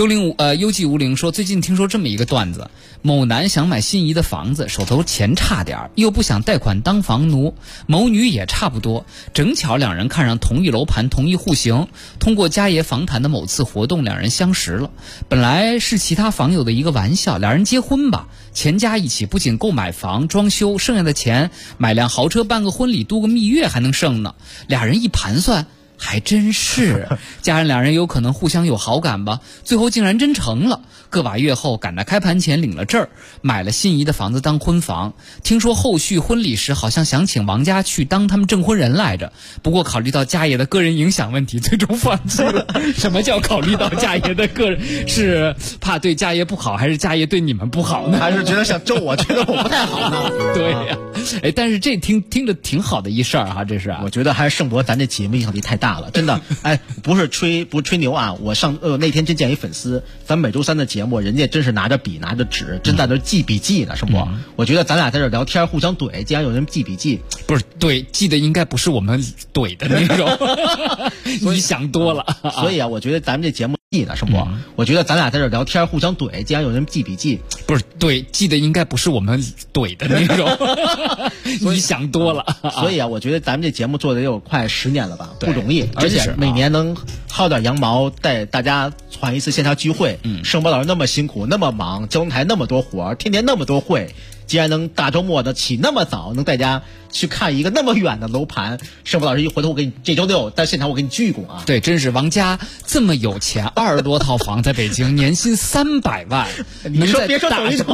Speaker 6: UG50说，最近听说这么一个段子：某男想买心仪的房子，手头钱差点，又不想贷款当房奴；某女也差不多，正巧两人看上同一楼盘、同一户型，通过家爷访谈的某次活动，两人相识了。本来是其他房友的一个玩笑，两人结婚吧，钱加一起，不仅够买房装修，剩下的钱买辆豪车办个婚礼度个蜜月还能剩呢。俩人一盘算，还真是家人俩人有可能互相有好感吧，最后竟然真成了。个把月后赶在开盘前领了证儿，买了心仪的房子当婚房。听说后续婚礼时好像想请王家去当他们证婚人来着，不过考虑到家爷的个人影响问题，最终放弃了。什么叫考虑到家爷的个人？是怕对家爷不好，还是家爷对你们不好呢？
Speaker 12: 还是觉得想咒我，觉得我不太好呢？
Speaker 6: 对呀，但是这听着挺好的一事儿哈，这是
Speaker 12: 我觉得还是胜博咱这节目影响力太大了，真的。不是吹牛啊！我那天真见一粉丝，咱每周3的节目，人家真是拿着笔拿着纸，真在那记笔记呢，是不？我觉得咱俩在这聊天，互相怼，竟然有人记笔记，
Speaker 6: 不是对，记的应该不是我们怼的那种，你想多了。
Speaker 12: 所以啊，我觉得咱们这节目记呢，是不？我觉得咱俩在这聊天，互相怼，竟然有人记笔记，
Speaker 6: 不是对，记的应该不是我们怼的那种，你想多了。
Speaker 12: 所以啊，我觉得咱们这节目做的有快10年了吧，不容易，而且每年能薅点羊毛，带大家传一次线下聚会。盛博老师那么辛苦，那么忙，交通台那么多活，天天那么多会，既然能大周末的起那么早，能带大家去看一个那么远的楼盘，盛博老师一回头我给你这周6在现场我给你鞠躬啊！
Speaker 6: 对，真是王家这么有钱，20多套房在北京，年薪300万，
Speaker 12: 你说别说抖音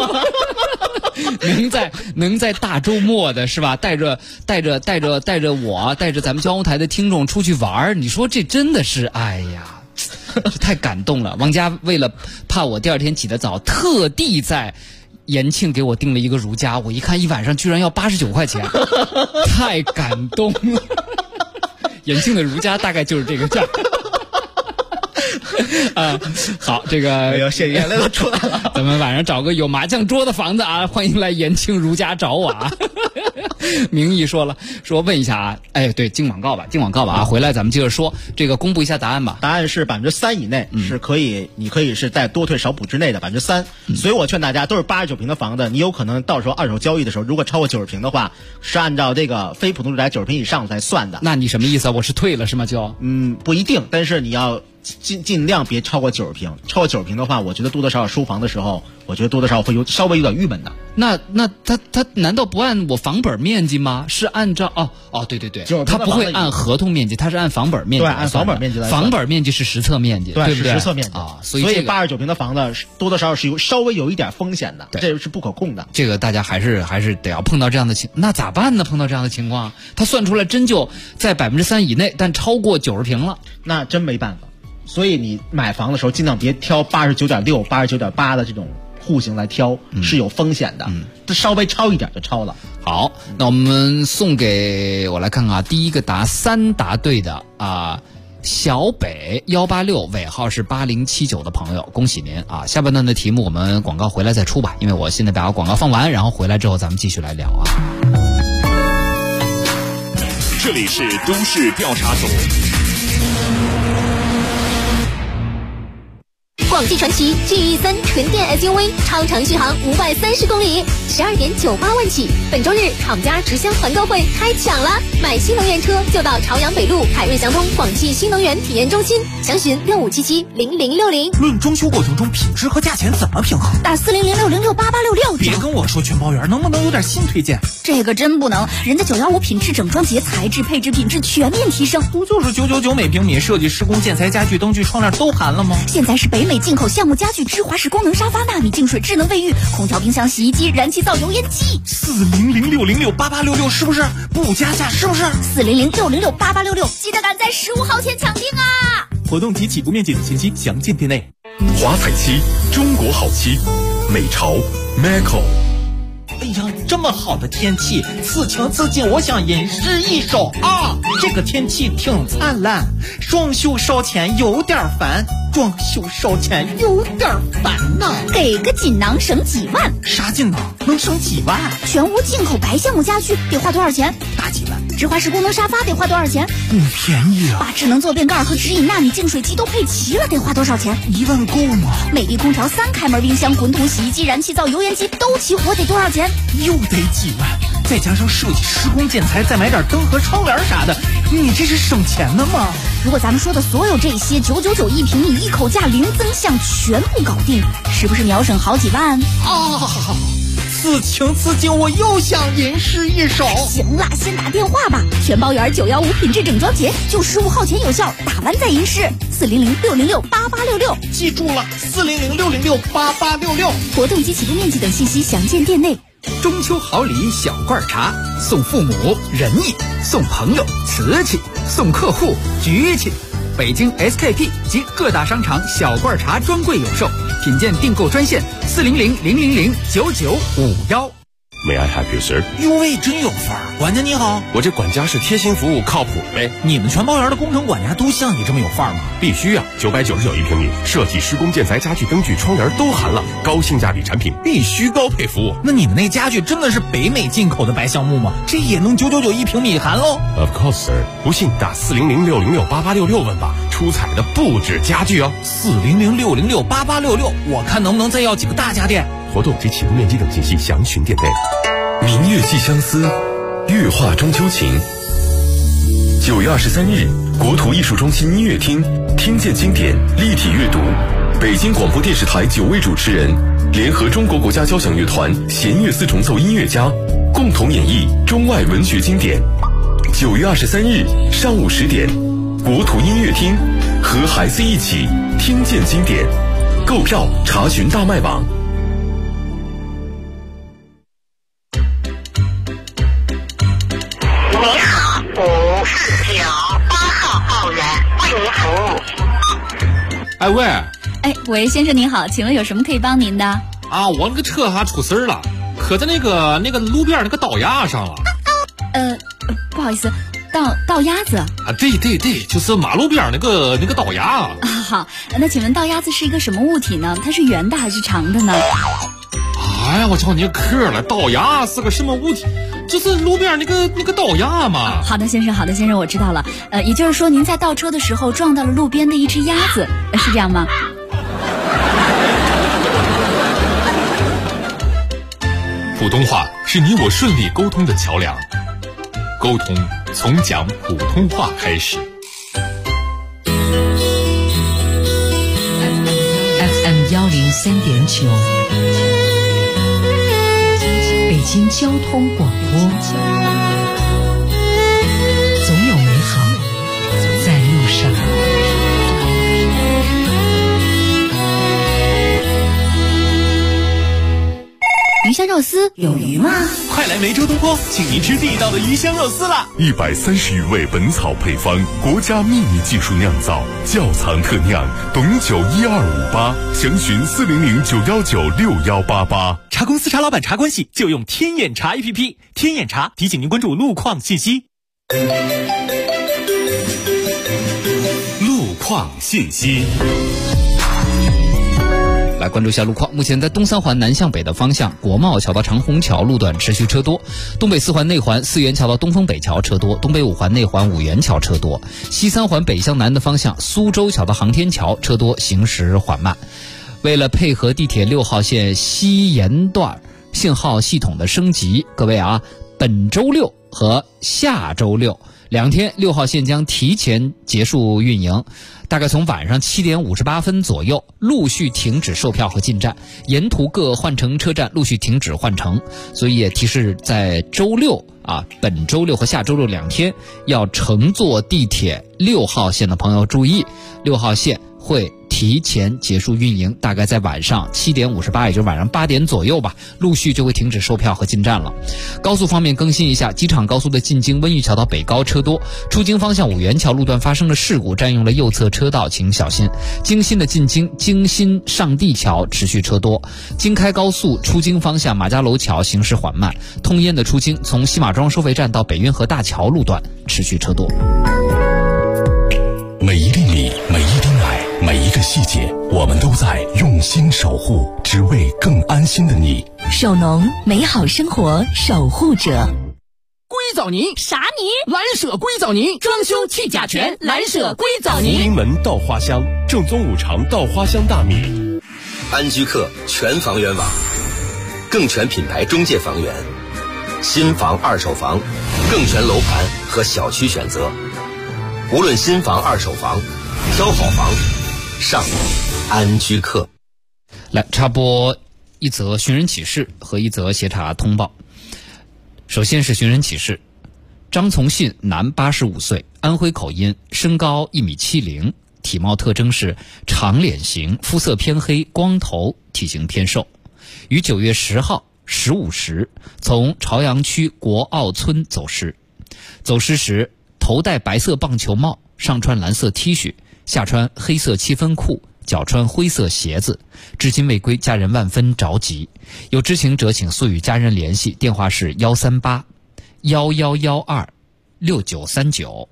Speaker 6: 能在大周末的是吧？带着我，带着咱们交通台的听众出去玩，你说这真的是哎呀！这太感动了。王家为了怕我第2天起得早，特地在延庆给我订了一个如家，我一看一晚上居然要89块钱，太感动了。延庆的如家大概就是这个价。好，这个
Speaker 12: 哎呦，眼泪都出来了。
Speaker 6: 咱们晚上找个有麻将桌的房子啊，欢迎来延庆如家找我啊。明义说问一下啊，对，进广告吧啊，回来咱们接着说这个，公布一下答案吧。
Speaker 12: 答案是3%以内，是可以，你可以是在多退少补之内的3%。所以我劝大家，都是89平的房子，你有可能到时候二手交易的时候，如果超过90平的话，是按照这个非普通住宅90平以上才算的。
Speaker 6: 那你什么意思啊？我是退了是吗？就
Speaker 12: 不一定，但是你要尽量别超过90平，超过90平的话，我觉得多多少少收房的时候，我觉得多多少少会稍微有点郁闷的。
Speaker 6: 那他难道不按我房本面积吗？是按照对，他不会按合同面积，他是按房本面积，
Speaker 12: 对，按房本面积来算。
Speaker 6: 房本面积是实测面积，对不对？
Speaker 12: 是实测面积
Speaker 6: 啊，
Speaker 12: 所以89平的房子多多少少是稍微有一点风险的，这是不可控的。
Speaker 6: 这个大家还是得要碰到这样的那咋办呢？碰到这样的情况，他算出来真就在3%以内，但超过90平了，
Speaker 12: 那真没办法。所以你买房的时候尽量别挑89.6、89.8的这种户型来挑，是有风险的。这稍微超一点就超了。
Speaker 6: 好，那我们送给我来看看啊，第一个3答对的小北186尾号是8079的朋友，恭喜您啊！下半段的题目我们广告回来再出吧，因为我现在把广告放完，然后回来之后咱们继续来聊啊。
Speaker 10: 这里是都市调查组。
Speaker 5: 广汽传祺 GE3 纯电 SUV 超长续航530公里，12.98万起。本周日厂家直销团购会开抢了，买新能源车就到朝阳北路凯瑞祥通广汽新能源体验中心，详询65770060。
Speaker 14: 论装修过程中品质和价钱怎么平衡？
Speaker 5: 打4006068866。
Speaker 14: 别跟我说全包圆，能不能有点新推荐？
Speaker 5: 这个真不能，人家915品质整装节材质配置品质全面提升，
Speaker 14: 不就是999每平米，设计施工建材家具灯具窗帘都含了吗？
Speaker 5: 现在是北美进口项目家具芝华士功能沙发、纳米净水智能卫浴、空调、冰箱、洗衣机、燃气灶、油烟机。
Speaker 14: 4006068866是不是？不加价是不是
Speaker 5: ？4006068866，记得赶在15号前抢订啊！
Speaker 14: 活动及起步面积等信息详见店内。
Speaker 8: 华彩漆，中国好漆，美潮 Macco。
Speaker 14: 哎呀，这么好的天气，此情此景，我想吟诗一首啊！这个天气挺灿烂，装修烧钱有点烦，装修烧钱有点烦呐。
Speaker 5: 给个锦囊省几万？
Speaker 14: 啥锦囊能省几万？
Speaker 5: 全屋进口白橡木家具得花多少钱？
Speaker 14: 大几万。
Speaker 5: 芝华士功能沙发得花多少钱？
Speaker 14: 不便宜啊。
Speaker 5: 把智能坐便盖和直饮纳米净水机都配齐了，得花多少钱
Speaker 14: ？1万够吗？
Speaker 5: 美的空调、3开门冰箱、滚筒洗衣机、燃气灶、油烟机都齐活，得多少钱？
Speaker 14: 又得几万，再加上设计施工建材，再买点灯和窗帘啥的，你这是省钱的吗？
Speaker 5: 如果咱们说的所有这些999一平米，一口价零增项全部搞定，是不是秒省好几万？
Speaker 14: 此情此景，我又想吟诗一首。
Speaker 5: 行了，先打电话吧，全包圆915品质整装节就15号前有效，打完再吟诗。40060688866，
Speaker 14: 记住了，40060688866。
Speaker 5: 活动及起步面积等信息详见店内。
Speaker 15: 中秋好礼小罐茶，送父母仁义，送朋友瓷器，送客户局气。北京 SKP 及各大商场小罐茶专柜有售，品鉴订购专线40000009951。
Speaker 8: May I help you, sir？
Speaker 14: 哟喂，真有范儿！管家你好，
Speaker 8: 我这管家是贴心服务，靠谱呗。
Speaker 14: 你们全包圆的工程管家都像你这么有范儿吗？
Speaker 8: 必须啊！999一平米，设计施工建材家具灯具窗帘都含了，高性价比产品，必须高配服务。
Speaker 14: 那你们那家具真的是北美进口的白橡木吗？这也能999一平米含喽
Speaker 8: ？Of course, sir。不信打40060688866问吧，出彩的不止家具哦。
Speaker 14: 40060688866，我看能不能再要几个大家电。
Speaker 8: 活动及起步面积等信息详询店内。
Speaker 16: 明月寄相思，月画中秋情。9月23日，国图艺术中心音乐厅，听见经典，立体阅读。北京广播电视台9位主持人联合中国国家交响乐团弦乐四重奏音乐家，共同演绎中外文学经典。9月23日上午10点，国图音乐厅，和孩子一起听见经典。购票查询大麦网。
Speaker 17: 哎喂，
Speaker 18: 喂，先生您好，请问有什么可以帮您的？
Speaker 17: 啊，我那个车出事儿了，磕在那个路边那个倒牙上了。
Speaker 18: 不好意思，倒鸭子啊？
Speaker 17: 对，就是马路边那个倒牙啊。
Speaker 18: 好，那请问倒鸭子是一个什么物体呢？它是圆的还是长的呢？
Speaker 17: 哎呀，我瞧你磕了，倒牙是个什么物体？就是路边那个倒牙嘛。
Speaker 18: 好的，先生，我知道了。也就是说，您在倒车的时候撞到了路边的一只鸭子，是这样吗？
Speaker 10: 普通话是你我顺利沟通的桥梁，沟通从讲普通话开始。
Speaker 4: 103.9，北京交通广播，总有美好在路上。
Speaker 18: 鱼香肉丝有鱼吗？
Speaker 19: 快来梅州东坡，请您吃地道的鱼香肉丝啦
Speaker 8: ！130余味本草配方，国家秘密技术酿造，窖藏特酿，董酒1258，详询400-919-6188。
Speaker 19: 茶公司茶老板茶关系就用天眼茶 APP， 天眼茶提醒您关注路况信息。
Speaker 8: 路况信息。
Speaker 6: 来关注一下路况。目前在东三环南向北的方向，国贸桥到长虹桥路段持续车多；东北四环内环四元桥到东风北桥车多；东北五环内环五元桥车多；西三环北向南的方向，苏州桥到航天桥车多，行驶缓慢。为了配合地铁6号线西延段信号系统的升级，各位啊，本周六和下周六2天6号线将提前结束运营，大概从晚上7点58分左右陆续停止售票和进站，沿途各换乘车站陆续停止换乘，所以也提示在周六本周六和下周六2天要乘坐地铁6号线的朋友注意，6号线会提前结束运营，大概在晚上7点58，也就是晚上8点左右吧，陆续就会停止售票和进站了。高速方面更新一下，机场高速的进京温榆桥到北高车多，出京方向五元桥路段发生了事故，占用了右侧车道，请小心。京新的进京京新上地桥持续车多，京开高速出京方向马家楼桥行驶缓慢，通燕的出京从西马庄收费站到北运河大桥路段持续车多。
Speaker 8: 每一粒米，每一滴奶，每一个细节，我们都在用心守护，只为更安心的你。
Speaker 4: 首农，美好生活守护者。
Speaker 20: 硅藻泥
Speaker 18: 啥泥？
Speaker 20: 蓝舍硅藻泥，装修去甲醛，蓝舍硅藻泥。
Speaker 8: 福临门稻花香，正宗五常稻花香大米。
Speaker 3: 安居客全房源网，更全品牌中介房源，新房二手房，更全楼盘和小区选择。无论新房二手房，挑好房上安居客。
Speaker 6: 来插播一则寻人启事和一则协查通报。首先是寻人启事，张从信，男，85岁，安徽口音，身高1.70米，体貌特征是长脸型，肤色偏黑，光头，体型偏瘦。于9月10号15时从朝阳区国奥村走失。走失时头戴白色棒球帽，上穿蓝色 T 恤，下穿黑色7分裤，脚穿灰色鞋子，至今未归，家人万分着急。有知情者请速与家人联系，电话是138-1112-6939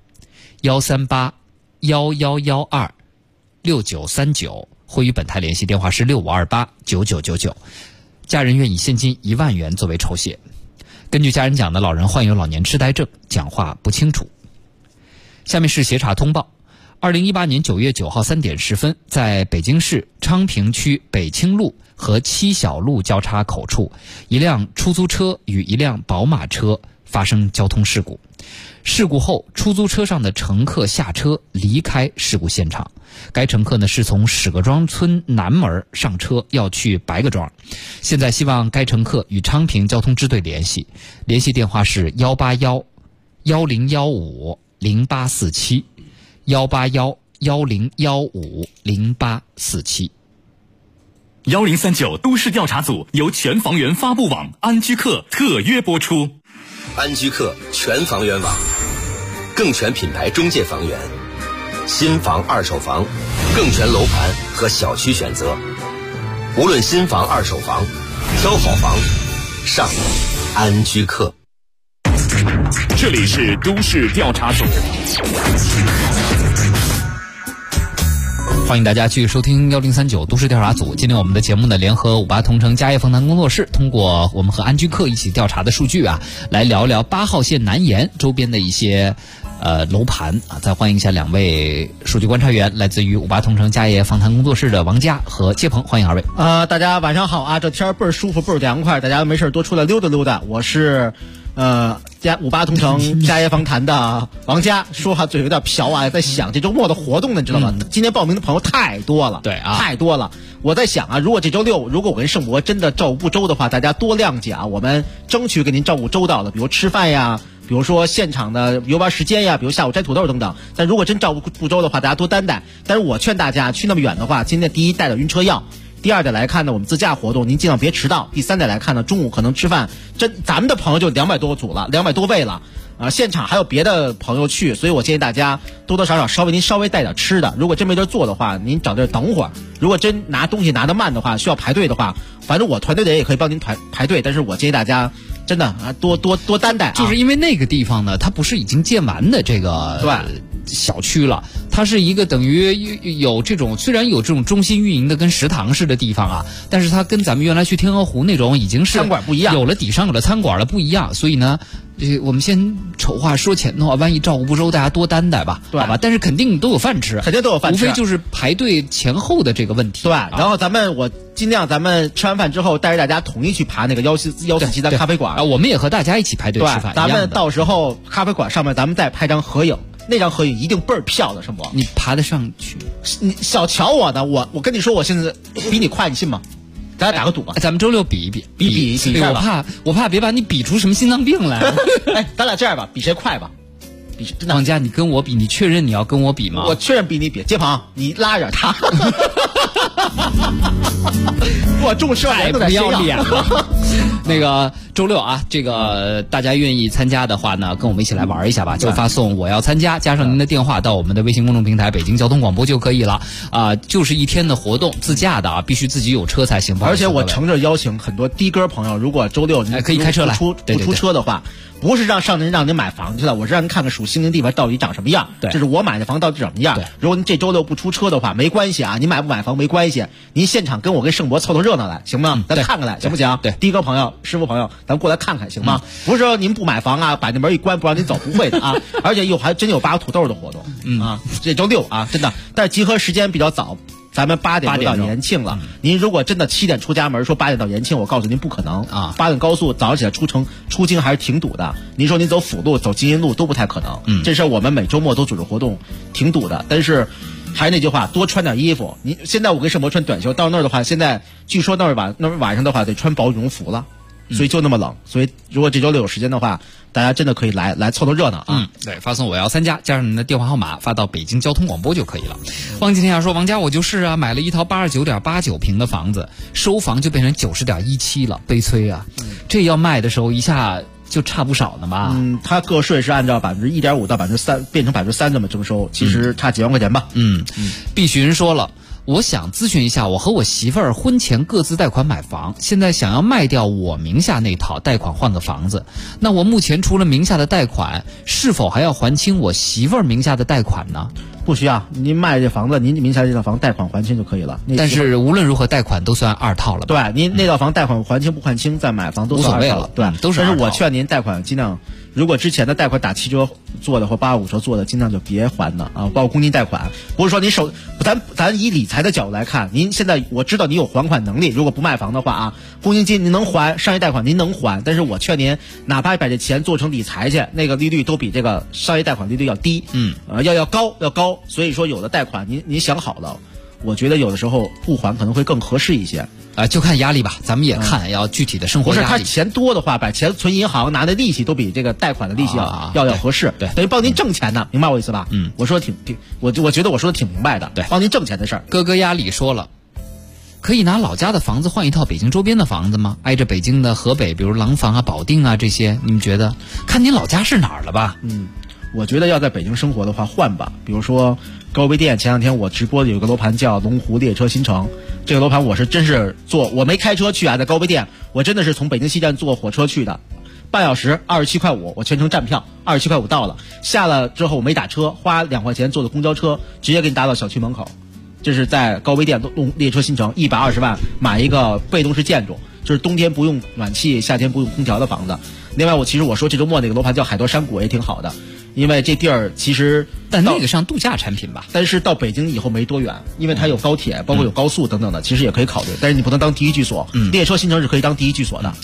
Speaker 6: 138-1112-6939，或与本台联系，电话是6528-9999。家人愿以现金1万元作为酬谢。根据家人讲的，老人患有老年痴呆症，讲话不清楚。下面是协查通报。2018年9月9号3点10分，在北京市昌平区北清路和七小路交叉口处，一辆出租车与一辆宝马车发生交通事故。事故后，出租车上的乘客下车离开事故现场。该乘客是从史各庄村南门上车，要去白各庄。现在希望该乘客与昌平交通支队联系，联系电话是181-1015-0847 181-1015-0847。
Speaker 19: 1039都市调查组由全房源发布网安居客特约播出。
Speaker 3: 安居客全房源网，更全品牌中介房源，新房二手房，更全楼盘和小区选择。无论新房二手房，挑好房上安居客。
Speaker 10: 这里是都市调查组。
Speaker 6: 欢迎大家继续收听1039都市调查组。今天我们的节目呢，联合58同城家业访谈工作室，通过我们和安居客一起调查的数据来聊聊8号线南延周边的一些楼盘再欢迎一下2位数据观察员，来自于58同城家业访谈工作室的王佳和介鹏，欢迎2位。
Speaker 12: 大家晚上好啊！这天倍儿舒服，倍儿凉快，大家没事多出来溜达溜达。我是 58同城家业访谈的王佳说话嘴有点瓢啊，在想这周末的活动呢，你知道吗？今天报名的朋友太多了，
Speaker 6: 对啊，
Speaker 12: 太多了。我在想啊，如果这周六如果我跟盛博真的照顾不周的话，大家多谅解啊，我们争取给您照顾周到的，比如吃饭呀，比如说现场的游玩时间呀，比如下午摘土豆等等。但如果真照顾不周的话，大家多担待。但是我劝大家去那么远的话，今天第一带点晕车药。第二点来看呢，我们自驾活动您尽量别迟到。第三点来看呢，中午可能吃饭，咱们的朋友就200多组了，200多位了，现场还有别的朋友去，所以我建议大家多多少少您稍微带点吃的。如果真没地儿坐的话，您找地儿等会儿。如果真拿东西拿得慢的话，需要排队的话，反正我团队的人也可以帮您排队，但是我建议大家真的啊多担待。
Speaker 6: 就是因为那个地方呢，它不是已经建完的这个
Speaker 12: 对
Speaker 6: 小区了，它是一个等于有这种虽然有这种中心运营的跟食堂式的地方啊，但是它跟咱们原来去天鹅湖那种已经是
Speaker 12: 餐馆不一样，
Speaker 6: 有了底商有了餐馆了不一样，所以呢，我们先丑话说前头，万一照顾不周，大家多担待吧，
Speaker 12: 对
Speaker 6: 好吧？但是肯定都有饭吃，
Speaker 12: 肯定都有饭吃，
Speaker 6: 无非就是排队前后的这个问题。
Speaker 12: 对，然后我尽量咱们吃完饭之后带着大家统一去爬那个147咖啡馆
Speaker 6: 啊，我们也和大家一起排队吃饭。
Speaker 12: 咱们到时候咖啡馆上面咱们再拍张合影。那张合影一定倍儿漂亮，盛博。
Speaker 6: 你爬得上去？
Speaker 12: 你小瞧我呢，我跟你说，我现在比你快，你信吗？咱俩打个赌吧，
Speaker 6: 咱们周六比一比，
Speaker 12: 比一下
Speaker 6: 吧。我怕别把你比出什么心脏病来。
Speaker 12: 哎，咱俩这样吧，比谁快吧。
Speaker 6: 王佳，你跟我比，你确认你要跟我比吗？
Speaker 12: 我确认比你比。接鹏，你拉着他。我重视
Speaker 6: 太不要脸了。那个周六啊，这个大家愿意参加的话呢，跟我们一起来玩一下吧，就发送我要参加加上您的电话到我们的微信公众平台北京交通广播就可以了啊，就是一天的活动，自驾的啊，必须自己有车才行。
Speaker 12: 而且我诚挚邀请很多的哥朋友，如果周六你
Speaker 6: 可以开车来，
Speaker 12: 不出车的话，不是让您买房去了，我是让您看看属心灵地方到底长什么样。
Speaker 6: 对，
Speaker 12: 这是我买的房到底怎么样。如果您这周六不出车的话，没关系啊，您买不买房没关系，您现场跟我跟盛博凑热闹来，行吗？咱看看来，行不行？
Speaker 6: 对，
Speaker 12: 的哥朋友、师傅朋友，咱过来看看，行吗？不是说您不买房啊，把那门一关不让您走，不会的啊。而且还真有拔土豆的活动，啊，这周六啊，真的，但是集合时间比较早。咱们8点就到延庆了。您如果真的7点出家门，说8点到延庆，我告诉您不可能啊！8点高速早上起来出京还是挺堵的。您说您走辅路、走金银路都不太可能。这事我们每周末都组织活动，挺堵的。但是还是那句话，多穿点衣服。您现在我跟盛博穿短袖，到那儿的话，现在据说那儿晚上的话得穿薄羽绒服了。所以就那么冷，所以如果这周六有时间的话，大家真的可以来凑热闹啊！
Speaker 6: 对，发送我要参加，加上您的电话号码发到北京交通广播就可以了。汪金天下说，王佳我就是啊，买了一套89.89平的房子，收房就变成90.17了，悲催啊！这要卖的时候一下就差不少呢吧？
Speaker 12: 它个税是按照1.5%到3%变成3%这么征收，其实差几万块钱吧。
Speaker 6: 毕寻说了。我想咨询一下，我和我媳妇儿婚前各自贷款买房，现在想要卖掉我名下那套，贷款换个房子。那我目前除了名下的贷款，是否还要还清我媳妇儿名下的贷款呢？
Speaker 12: 不需要，您卖这房子，您名下这套房贷款还清就可以了。
Speaker 6: 但是无论如何，贷款都算2套了吧？
Speaker 12: 对，您那套房贷款还清不还清，再买房都算2套了。对，
Speaker 6: 都是2套。
Speaker 12: 但是我劝您贷款尽量，如果之前的贷款打7折做的或85折做的，尽量就别还了啊，包括公积金贷款。不是说您咱以理财的角度来看，您现在我知道你有还款能力，如果不卖房的话啊，公积金您能还，商业贷款您能还，但是我劝您，哪怕把这钱做成理财去，那个利率都比这个商业贷款利率要低，要高。所以说有的贷款您想好了，我觉得有的时候不还可能会更合适一些。
Speaker 6: 就看压力吧，咱们也看要具体的生活压力。
Speaker 12: 不是他钱多的话，把钱存银行拿的利息都比这个贷款的利息要合适，
Speaker 6: 对，
Speaker 12: 等于帮您挣钱呢，明白我意思吧？我说的我觉得我说的挺明白的，
Speaker 6: 对，
Speaker 12: 帮您挣钱的事儿。
Speaker 6: 哥哥压力说了，可以拿老家的房子换一套北京周边的房子吗？挨着北京的河北，比如廊坊啊、保定啊这些，你们觉得？看您老家是哪儿了吧？
Speaker 12: 我觉得要在北京生活的话换吧，比如说高碑店，前两天我直播的有个楼盘叫龙湖列车新城，这个楼盘我是真是我没开车去啊，在高碑店我真的是从北京西站坐火车去的，半小时27.5块，我全程站票27.5块到了，下了之后我没打车，花2块钱坐的公交车，直接给你打到小区门口。这是在高碑店列车新城，120万买一个被动式建筑，就是冬天不用暖气，夏天不用空调的房子。另外其实我说这周末那个楼盘叫海螺山谷也挺好的，因为这地儿其实
Speaker 6: 但那个上度假产品吧，
Speaker 12: 但是到北京以后没多远，因为它有高铁，包括有高速等等的，其实也可以考虑，但是你不能当第一居所。列车新城是可以当第一居所的。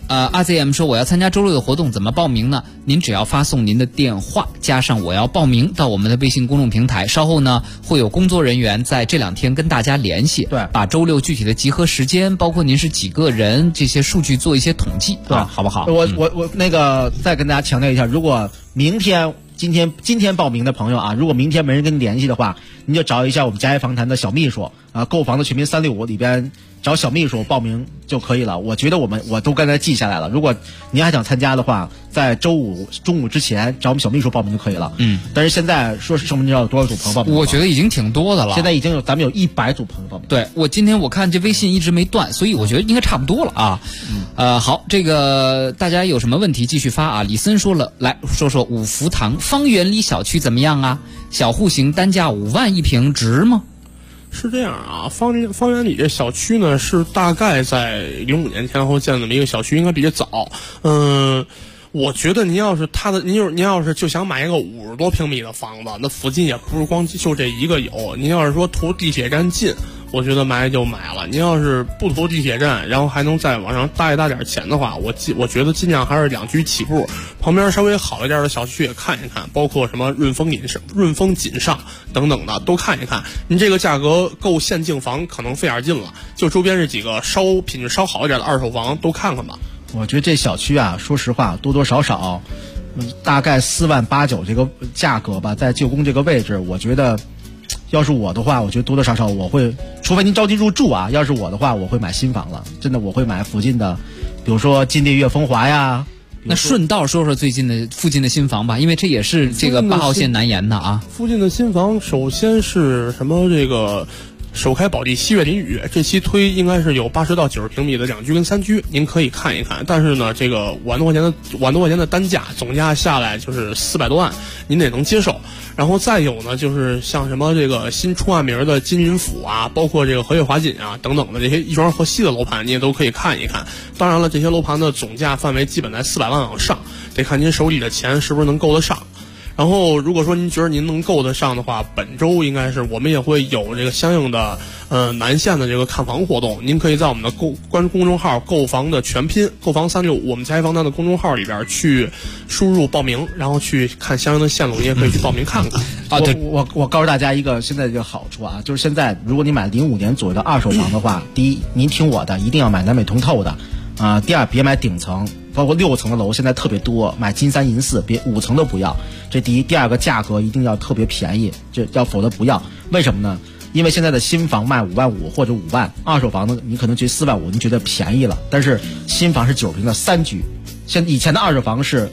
Speaker 6: RZM 说我要参加周六的活动，怎么报名呢？您只要发送您的电话加上我要报名到我们的微信公众平台，稍后呢会有工作人员在这2天跟大家联系，
Speaker 12: 对，
Speaker 6: 把周六具体的集合时间，包括您是几个人这些数据做一些统计，
Speaker 12: 对，
Speaker 6: 好不好？
Speaker 12: 我那个再跟大家强调一下，如果明天今天报名的朋友啊，如果明天没人跟你联系的话，你就找一下我们家业房谈的小秘书啊，购房的全民365里边找小秘书报名就可以了。我觉得我都刚才记下来了。如果您还想参加的话，在周五中午之前找我们小秘书报名就可以了。但是现在说是你知道有多少组朋友报名？
Speaker 6: 我觉得已经挺多的了。
Speaker 12: 现在已经咱们有100组朋友报名。
Speaker 6: 对，今天我看这微信一直没断，所以我觉得应该差不多了啊。好，这个大家有什么问题继续发啊。李森说了，来说说五福堂方圆里小区怎么样啊？小户型单价5万1平，值吗？
Speaker 13: 是这样啊，方圆里这小区呢是大概在05年前后建的这么一个小区，应该比较早。我觉得您要是就想买一个50多平米的房子，那附近也不是光就这一个有。您要是说图地铁站近，我觉得买就买了。您要是不图地铁站，然后还能再往上搭点钱的话，我觉得尽量还是2居起步，旁边稍微好一点的小区也看一看，包括什么润丰锦上等等的都看一看。您这个价格够现净房可能费点劲了，就周边这几个品质稍好一点的二手房都看看吧。
Speaker 12: 我觉得这小区啊，说实话，多多少少，大概4万8、9这个价格吧，在旧宫这个位置，我觉得，要是我的话，我觉得多多少少我会，除非您着急入住啊，要是我的话，我会买新房了。真的，我会买附近的，比如说金地悦风华呀。
Speaker 6: 那顺道说说附近的新房吧，因为这也是这个8号线南延的啊。
Speaker 13: 附近的新房，首先是什么这个。首开保地西岳林宇，这期推应该是有80到90平米的2居跟3居，您可以看一看。但是呢，这个5万多块钱的单价，总价下来就是400多万，您得能接受。然后再有呢，就是像什么这个新出案名的金云府啊，包括这个和悦华锦啊等等的这些一庄河西的楼盘，你也都可以看一看。当然了，这些楼盘的总价范围基本在400万往上，得看您手里的钱是不是能够得上。然后如果说您觉得您能够得上的话，本周应该是我们也会有这个相应的南线的这个看房活动，您可以在我们的公众号购房的全拼购房365我们家业房谈的公众号里边去输入报名，然后去看相应的线路，你也可以去报名看看。
Speaker 12: 我告诉大家一个现在这个好处啊，就是现在如果你买05年左右的二手房的话，第一，您听我的，一定要买南北通透的第二，别买顶层，包括6层的楼现在特别多，买金3银4，别5层都不要。这第一，第二个价格一定要特别便宜，否则不要。为什么呢？因为现在的新房卖5万5或者5万，二手房呢你可能觉得4万5，你觉得便宜了，但是新房是9平的3居，以前的二手房是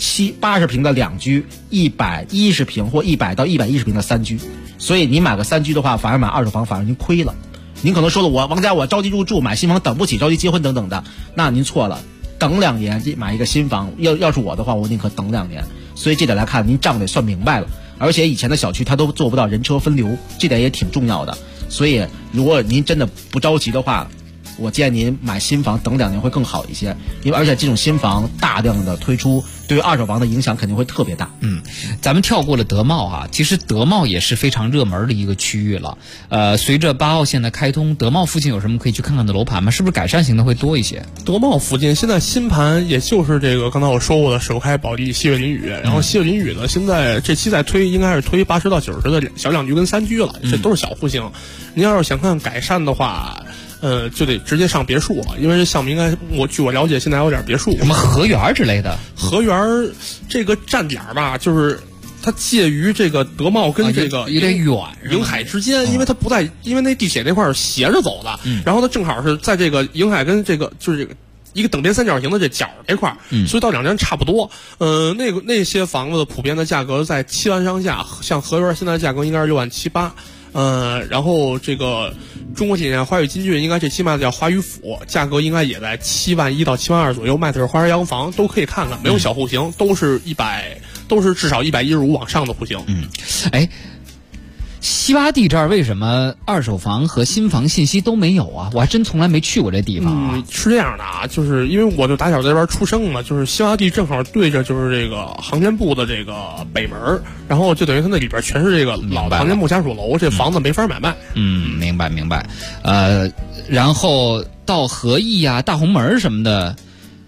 Speaker 12: 80平的2居，110平或100到110平的3居，所以你买个3居的话，反而买二手房反而您亏了。您可能说了，王家我着急入住，买新房等不起，着急结婚等等的，那您错了。等2年买一个新房，要是我的话，我宁可等2年。所以这点来看，您账得算明白了。而且以前的小区它都做不到人车分流，这点也挺重要的。所以如果您真的不着急的话，我建议您买新房等2年会更好一些，因为而且这种新房大量的推出，对于二手房的影响肯定会特别大。
Speaker 6: 咱们跳过了德茂啊，其实德茂也是非常热门的一个区域了。随着8号线的开通，德茂附近有什么可以去看看的楼盘吗？是不是改善型的会多一些？
Speaker 13: 德茂附近现在新盘也就是这个刚才我说过的首开保地西岳林宇，然后西岳林宇呢现在这期在推应该是推80到90的小2居跟3居了，这都是小户型。您要是想看改善的话，就得直接上别墅了，因为这项目应该据我了解现在有点别墅，
Speaker 6: 什么河园之类的。
Speaker 13: 河园这个站点吧，就是它介于这个德茂跟这个
Speaker 6: 有点远
Speaker 13: 瀛海之间，因为它不在，因为那地铁那块是斜着走的，然后它正好是在这个瀛海跟这个就是这个一个等边三角形的这角这块，所以到2站差不多。那些房子的普遍的价格在7万上下，像河园现在的价格应该是6万7、8。然后这个中国体验华宇金骏应该这期卖的叫华宇府，价格应该也在7万1到7万2左右，卖的是花园洋房，都可以看看，没有小户型，都是至少115往上的户型。
Speaker 6: 西洼地这儿为什么二手房和新房信息都没有啊？我还真从来没去过这地方啊。
Speaker 13: 是这样的啊，就是因为我就打小在这边出生嘛，就是西洼地正好对着就是这个航天部的这个北门，然后就等于它那里边全是这个老航天部家属楼，这房子没法买卖。
Speaker 6: 明白。然后到和义啊、大红门什么的，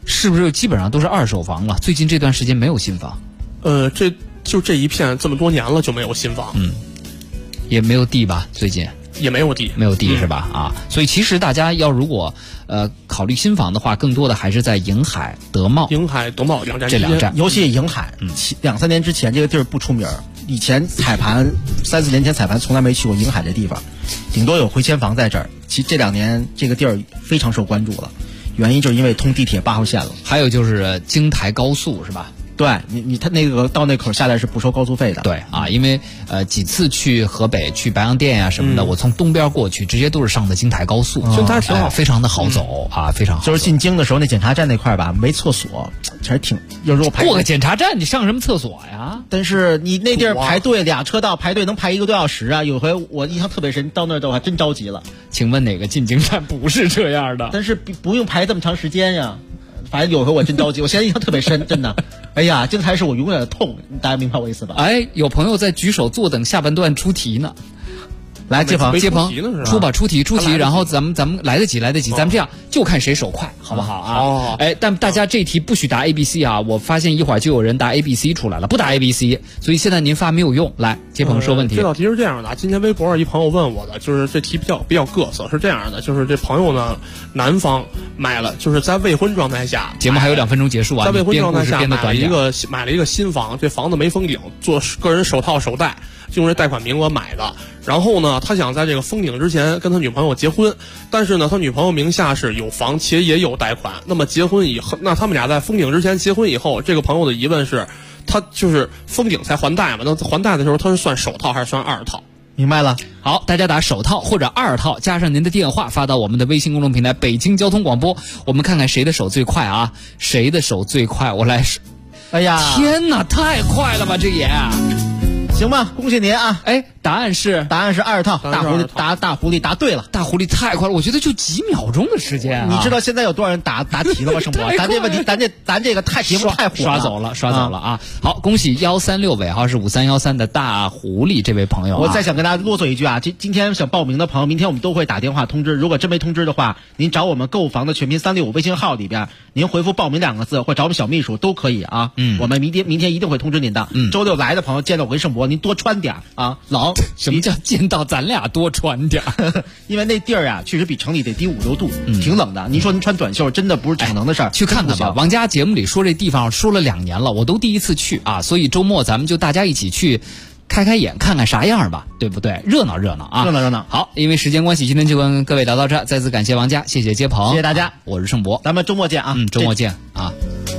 Speaker 6: 是不是基本上都是二手房了？最近这段时间没有新房。
Speaker 13: 这一片这么多年了就没有新房，
Speaker 6: 也没有地吧？最近
Speaker 13: 也没有地，
Speaker 6: 是吧？啊，所以其实大家要如果考虑新房的话，更多的还是在迎海、德茂这两站，
Speaker 12: 尤其迎海，2-3年之前这个地儿不出名，以前踩盘3-4年前踩盘从来没去过迎海这地方，顶多有回迁房在这儿。其实这2年这个地儿非常受关注了，原因就是因为通地铁8号线了，
Speaker 6: 还有就是京台高速是吧？
Speaker 12: 对他那个到那口下来是不收高速费的。
Speaker 6: 对啊，因为几次去河北去白洋淀呀什么的，我从东边过去，直接都是上的京台高速，
Speaker 12: 京台挺好，
Speaker 6: 非常的好走啊，非常好。
Speaker 12: 就是进京的时候那检查站那块吧，没厕所，还挺有时候
Speaker 6: 过个检查站，你上什么厕所呀？
Speaker 12: 但是你那地儿排队2车道排队能排1个多小时啊！有回我印象特别深，到那儿的我还真着急了。
Speaker 6: 请问哪个进京站不是这样的？
Speaker 12: 但是不用排这么长时间呀。反正有回我真着急，我现在印象特别深，真的。哎呀，这才是我永远的痛，大家明白我意思吧？
Speaker 6: 哎，有朋友在举手坐等下半段出题呢。来，接鹏，出题，然后咱们来得及，咱们这样就看谁手快，好不好啊？哎，但大家这题不许答 ABC 啊！我发现一会儿就有人答 ABC 出来了，不答 ABC， 所以现在您发没有用。来，接鹏说问题。
Speaker 13: 这道题是这样的，今天微博上一朋友问我的，就是这题比较各色，是这样的，就是这朋友呢，男方买了，就是在未婚状态下，
Speaker 6: 节目还有2分钟结束啊，
Speaker 13: 在未婚状态下买了一个新房，这房子没封顶，做个人首套首贷。用这贷款名额买的，然后呢，他想在这个封顶之前跟他女朋友结婚，但是呢，他女朋友名下是有房且也有贷款。那么结婚以后，那他们俩在封顶之前结婚以后，这个朋友的疑问是，他就是封顶才还贷嘛？那还贷的时候，他是算首套还是算2套？
Speaker 12: 明白了。
Speaker 6: 好，大家打首套或者2套，加上您的电话发到我们的微信公众平台北京交通广播，我们看看谁的手最快啊？谁的手最快？我来。
Speaker 12: 哎呀，
Speaker 6: 天哪，太快了吧，这也。
Speaker 12: 行吧，恭喜您啊！
Speaker 6: 哎，答案是
Speaker 12: 2套，大狐狸答对了，
Speaker 6: 大狐狸太快了，我觉得就几秒钟的时间啊！
Speaker 12: 你知道现在有多少人答题了吗？盛博，咱这问题，咱这个节目太火了，
Speaker 6: 刷走了啊！好，恭喜136尾号是5313的大狐狸这位朋友。
Speaker 12: 我再想跟大家啰嗦一句啊，今天想报名的朋友，明天我们都会打电话通知，如果真没通知的话，您找我们购房的全拼365微信号里边，您回复报名2个字，或找我们小秘书都可以啊。我们明天一定会通知您的。周六来的朋友见到我跟盛博，您多穿点啊，老
Speaker 6: 什么叫见到咱俩多穿点？
Speaker 12: 因为那地儿啊，确实比城里得低5-6度，挺冷的。您说您穿短袖，真的不是逞能的事儿。
Speaker 6: 去看看吧，王家节目里说这地方说了2年了，我都第一次去啊，所以周末咱们就大家一起去开眼，看看啥样吧，对不对？热闹啊，
Speaker 12: 热闹。
Speaker 6: 好，因为时间关系，今天就跟各位聊到这，再次感谢王家，谢谢接鹏，
Speaker 12: 谢谢大家，
Speaker 6: 我是盛博，
Speaker 12: 咱们周末见啊，
Speaker 6: 周末见啊。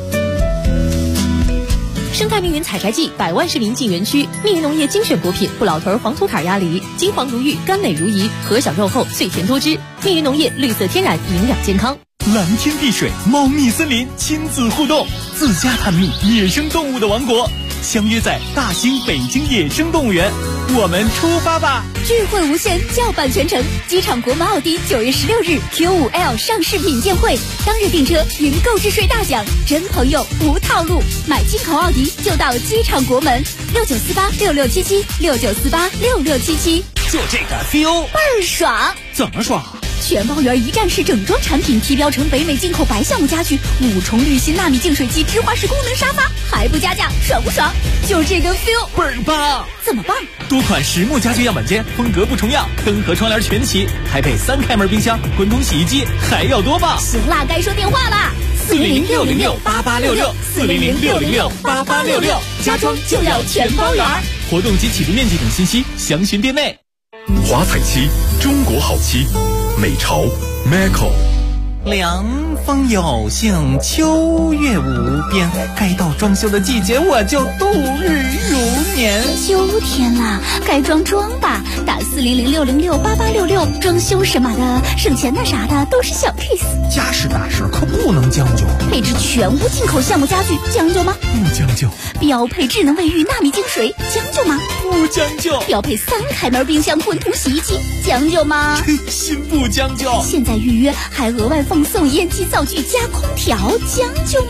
Speaker 5: 生态命运采摘季，100万市民进园区，命运农业精选果品不老屯黄土坎鸭梨，金黄如玉，甘美如饴，核小肉厚，脆甜多汁。命运农业绿色天然，营养健康。
Speaker 19: 蓝天碧水，猫蜜森林，亲子互动，自家探秘野生动物的王国，相约在大兴北京野生动物园，我们出发吧！
Speaker 5: 聚会无限，叫板全程。机场国门奥迪9月16日 Q5L 上市品鉴会，当日订车云购置税大奖，真朋友无套路，买进口奥迪就到机场国门，69486677，69486677，
Speaker 19: 就这个 feel
Speaker 5: 倍儿爽！
Speaker 19: 怎么爽？
Speaker 5: 全包圆一站式整装产品，提标成北美进口白橡木家具，5重滤芯纳米净水器，芝华士功能沙发，还不加价，爽不爽？就这个 feel
Speaker 19: 倍儿棒！
Speaker 5: 怎么棒？
Speaker 19: 多款实木家具样板间，风格不重样，灯和窗帘全齐，还配3开门冰箱、滚筒洗衣机，还要多棒！
Speaker 5: 行啦，该说电话啦
Speaker 19: ！400-606-8866，400-606-8866，
Speaker 5: 家装就要全包圆。
Speaker 19: 活动及起步面积等信息详询店内。
Speaker 16: 华彩漆，中国好漆，美潮 Maco。
Speaker 14: 凉风有幸，秋月无边，该到装修的季节，我就度日如年。
Speaker 5: 秋天啦，该装吧，打400-606-8866，装修什么的，省钱的啥的都是小 case。
Speaker 14: 家事大事可不能将就，
Speaker 5: 配置全屋进口橡木家具，将就吗？
Speaker 14: 不将就。
Speaker 5: 标配智能卫浴纳米净水，将就吗？
Speaker 14: 不将就。
Speaker 5: 标配3开门冰箱、滚筒洗衣机，将就吗？
Speaker 14: 真心不将就。
Speaker 5: 现在预约还额外放送烟机灶具加空调，将就吗？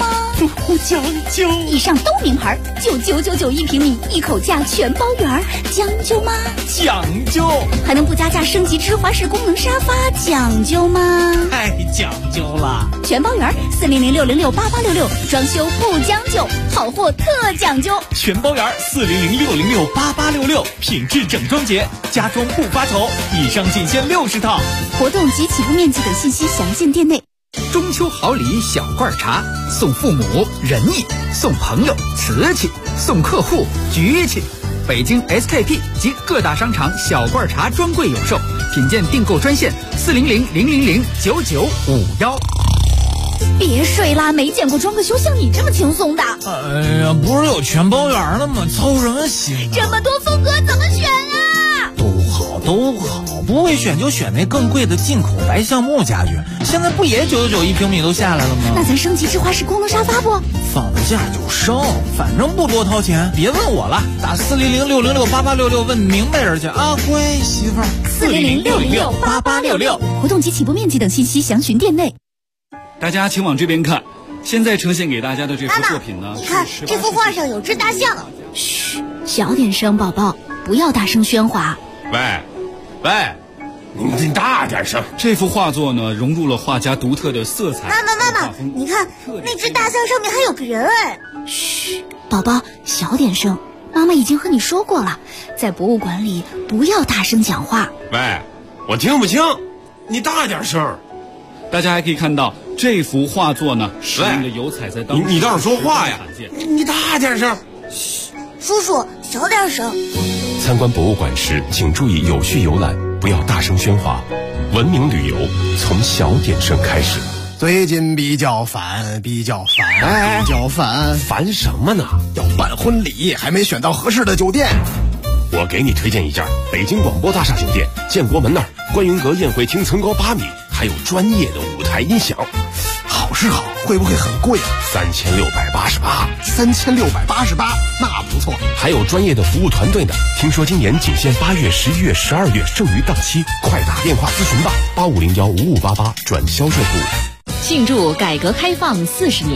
Speaker 14: 不讲究。
Speaker 18: 以上都名牌，9999一平米，一口价全包圆，讲究吗？
Speaker 14: 讲究。
Speaker 18: 还能不加价升级芝华士功能沙发，讲究吗？
Speaker 14: 太讲究了。
Speaker 18: 全包圆，400-606-8866，装修不将就，好货特讲究。
Speaker 14: 全包圆，400-606-8866，品质整装节，家装不发愁。以上仅限60套，
Speaker 18: 活动及起步面积等信息详见店内。
Speaker 15: 中秋好礼小罐茶，送父母仁义，送朋友瓷器，送客户局气。北京 SKP 及各大商场小罐茶专柜有售，品鉴订购专线400-000-9951。
Speaker 18: 别睡啦，没见过装个修像你这么轻松的。
Speaker 14: 哎呀，不是有全包圆了吗？操什么心
Speaker 18: 这么多风格怎么选啊？
Speaker 14: 都好，不会选就选那更贵的进口白橡木家具，现在不也999一平米都下来了吗？
Speaker 18: 那咱升级芝华士功能沙发不？
Speaker 14: 放价就升，反正不多掏钱，别问我了，打400-606-8866问明白人去啊，乖媳妇儿。
Speaker 18: 400-606-8866，活动及起步面积等信息详询店内。
Speaker 21: 大家请往这边看，现在呈现给大家的这幅作品呢，
Speaker 5: 你看这幅画上有只大象。
Speaker 18: 嘘，小点声，宝宝，不要大声喧哗。
Speaker 21: 喂，你大点声！这幅画作呢，融入了画家独特的色彩。
Speaker 5: 妈妈，你看那只大象上面还有个人哎！
Speaker 18: 嘘，宝宝，小点声。妈妈已经和你说过了，在博物馆里不要大声讲话。
Speaker 21: 喂，我听不清，你大点声。大家还可以看到这幅画作呢，使用的油彩在当中。你倒是说话呀！你大点声。
Speaker 5: 嘘，叔叔小点声。
Speaker 16: 参观博物馆时，请注意有序游览，不要大声喧哗。文明旅游从小点声开始。
Speaker 22: 最近比较烦，
Speaker 3: 烦什么呢？
Speaker 22: 要办婚礼，还没选到合适的酒店。
Speaker 3: 我给你推荐一家北京广播大厦酒店，建国门那儿，观云阁宴会厅层高8米，还有专业的舞台音响。
Speaker 22: 好是好，会不会很贵啊？3688，那不错。
Speaker 3: 还有专业的服务团队呢。听说今年仅限8月、11月、12月，剩余档期，快打电话咨询吧，85015588转销售部。
Speaker 2: 庆祝改革开放40年。